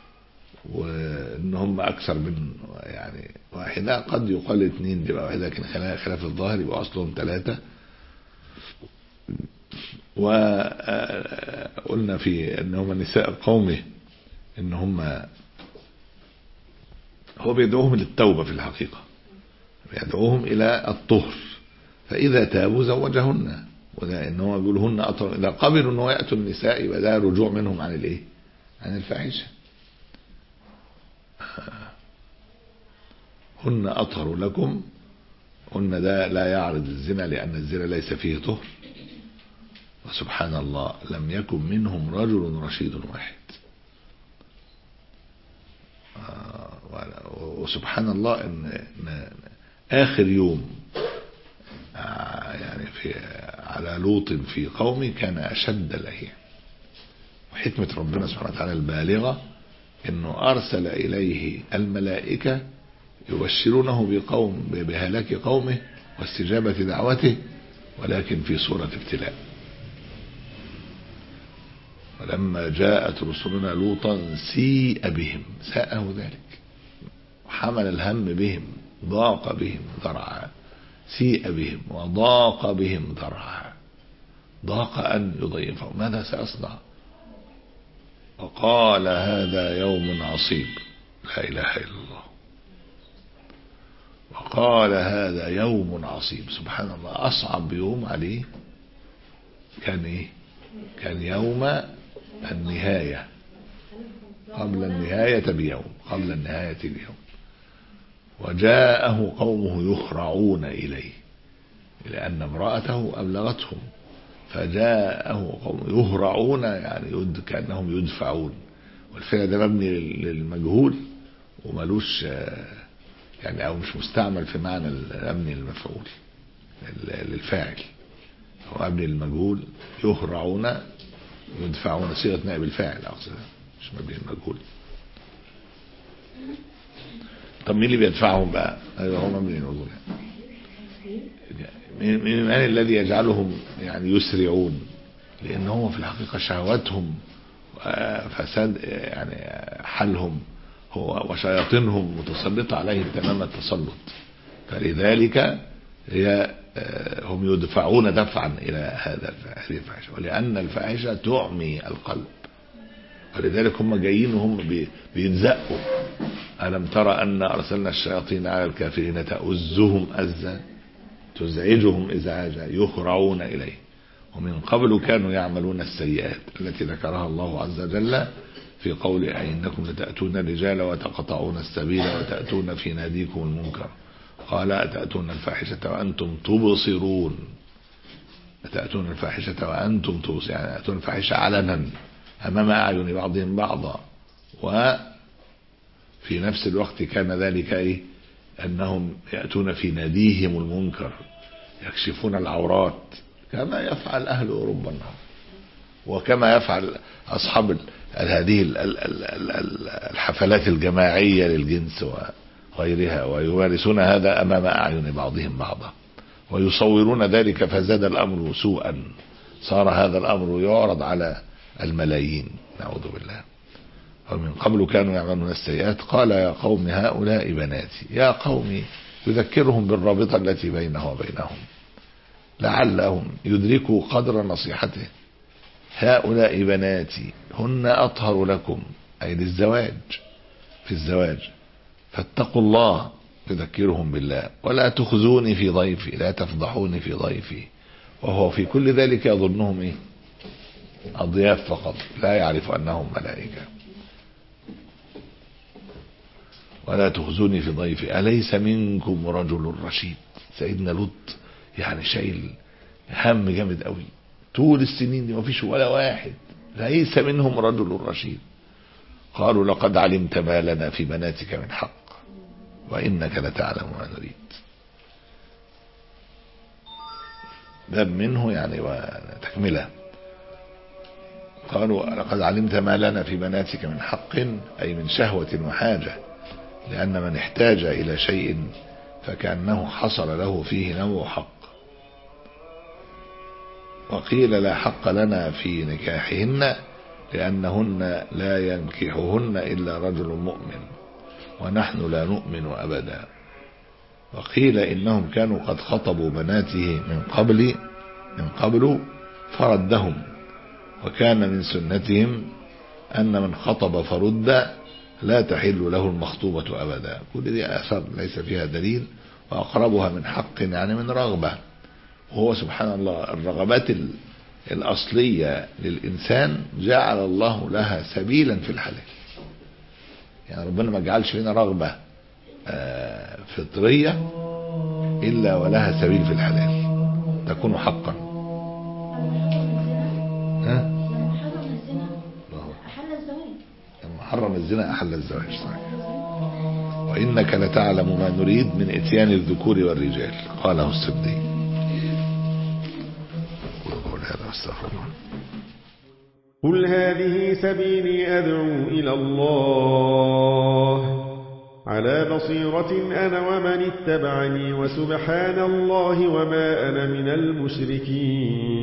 وأنهم أكثر من يعني واحدة، قد يقال اثنين يبقى واحدة، لكن خلاف الظاهر يبقى أصلهم ثلاثة. وقلنا في أنهم نساء قومه أنهم هو بيدعوهم للتوبة في الحقيقة، بيدعوهم إلى الطهر، فإذا تابوا زوجهن. وده إن هو يقولهن أطهر، إذا قبلوا إنه يأتوا النساء يبقى ده رجوع منهم عن الإيه؟ عن الفاحشة. هن أطهر لكم، هن ده لا يعرض الزنا لأن الزنا ليس فيه طهر. وسبحان الله لم يكن منهم رجل رشيد واحد. وسبحان الله إن آخر يوم يعني في على لوط في قومه كان أشد الأيام. وحكمة ربنا سبحانه وتعالى البالغة إنه أرسل إليه الملائكة يبشرونه بقوم بهلاك قومه واستجابة دعوته، ولكن في صورة ابتلاء. ولما جاءت رسلنا لوطا سيء بهم، ساءه ذلك وحمل الهم بهم، ضاق بهم ذرعا. سيء بهم وضاق بهم ذرعا، ضاق أن يضيفهم، ماذا سأصنع؟ وقال هذا يوم عصيب. لا إله إلا الله. وقال هذا يوم عصيب. سبحان الله، أصعب يوم عليه كان إيه؟ كان يوم النهاية، قبل النهاية بيوم، قبل النهاية بيوم. وجاءه قومه يخرعون إليه لأن امرأته أبلغتهم، فجاءه قوم يهرعون يعني يد كأنهم يدفعون، والفعل ده مبني للمجهول وملوش يعني أو مش مستعمل في معنى مبني للمفعول للفاعل، هو مبني للمجهول. يهرعون يدفعون صيغة نائب الفاعل أقصد، مش مبني للمجهول. طب مين اللي بيدفعهم بقى؟ ايوه هو مبني للمجهول. من من الذي يجعلهم يعني يسرعون؟ لأن هم في الحقيقة شهواتهم فساد يعني حالهم هو وشياطينهم متسلطة عليهم تمام التسلط، فلذلك هي هم يدفعون دفعا إلى هذا هذه الفاحشة، ولأن الفاحشة تعمي القلب، ولذلك هم جايين وهم بيتزقوا. ألم ترى أن أرسلنا الشياطين على الكافرين تؤزهم أزا تزعجهم إزعاجا يخرعون إليه، ومن قبل كانوا يعملون السيئات التي ذكرها الله عز وجل في قول إنكم لتأتون الرجال وتقطعون السبيل وتأتون في ناديكم المنكر قال أتأتون الفاحشة وأنتم تبصرون، أتأتون الفاحشة وأنتم تبصرون يعني أتأتون الفاحشة علنا أمام أعين بعضهم بعضا، وفي نفس الوقت كان ذلك إيه؟ أنهم يأتون في ناديهم المنكر يكشفون العورات كما يفعل أهل أوروبا وكما يفعل أصحاب هذه الحفلات الجماعية للجنس وغيرها، ويمارسون هذا أمام أعين بعضهم بعضا ويصورون ذلك، فزاد الأمر سوءا، صار هذا الأمر يعرض على الملايين نعوذ بالله. ومن قبل كانوا يعملون السيئات قال يا قوم هؤلاء بناتي، يا قوم يذكرهم بالرابطة التي بينه وبينهم لعلهم يدركوا قدر نصيحته، هؤلاء بناتي هن أطهر لكم أي للزواج في الزواج فاتقوا الله، يذكرهم بالله ولا تخزوني في ضيفي، لا تفضحوني في ضيفي، وهو في كل ذلك يظنهم إيه؟ أضياف فقط لا يعرف أنهم ملائكة. ولا تخزوني في ضيفي أليس منكم رجل رشيد، سيدنا لوط يعني شايل هم جامد قوي طول السنين دي مفيش ولا واحد، ليس منهم رجل رشيد. قالوا لقد علمت ما لنا في بناتك من حق وإنك لتعلم ما نريد. باب منه يعني وتكمله. قالوا لقد علمت ما لنا في بناتك من حق أي من شهوة وحاجة، لأن من احتاج إلى شيء فكأنه حصل له فيه نوع حق. وقيل لا حق لنا في نكاحهن لأنهن لا ينكحهن إلا رجل مؤمن ونحن لا نؤمن أبدا. وقيل إنهم كانوا قد خطبوا بناته من قبل من قبل فردهم، وكان من سنتهم أن من خطب فرد لا تحل له المخطوبة أبدا. كل دي آثار ليس فيها دليل، وأقربها من حق يعني من رغبة، وهو سبحان الله الرغبات الأصلية للإنسان جعل الله لها سبيلا في الحلال. يعني ربنا ما جعلش لنا رغبة فطرية إلا ولها سبيل في الحلال تكون حقا. ها؟ لما حرم الزنا أحل الزواج صحيح. وإنك لتعلم ما نريد من إتيان الذكور والرجال قاله السدي. قل هذه سبيلي أدعو إلى الله على بصيرة أنا ومن اتبعني وسبحان الله وما أنا من المشركين.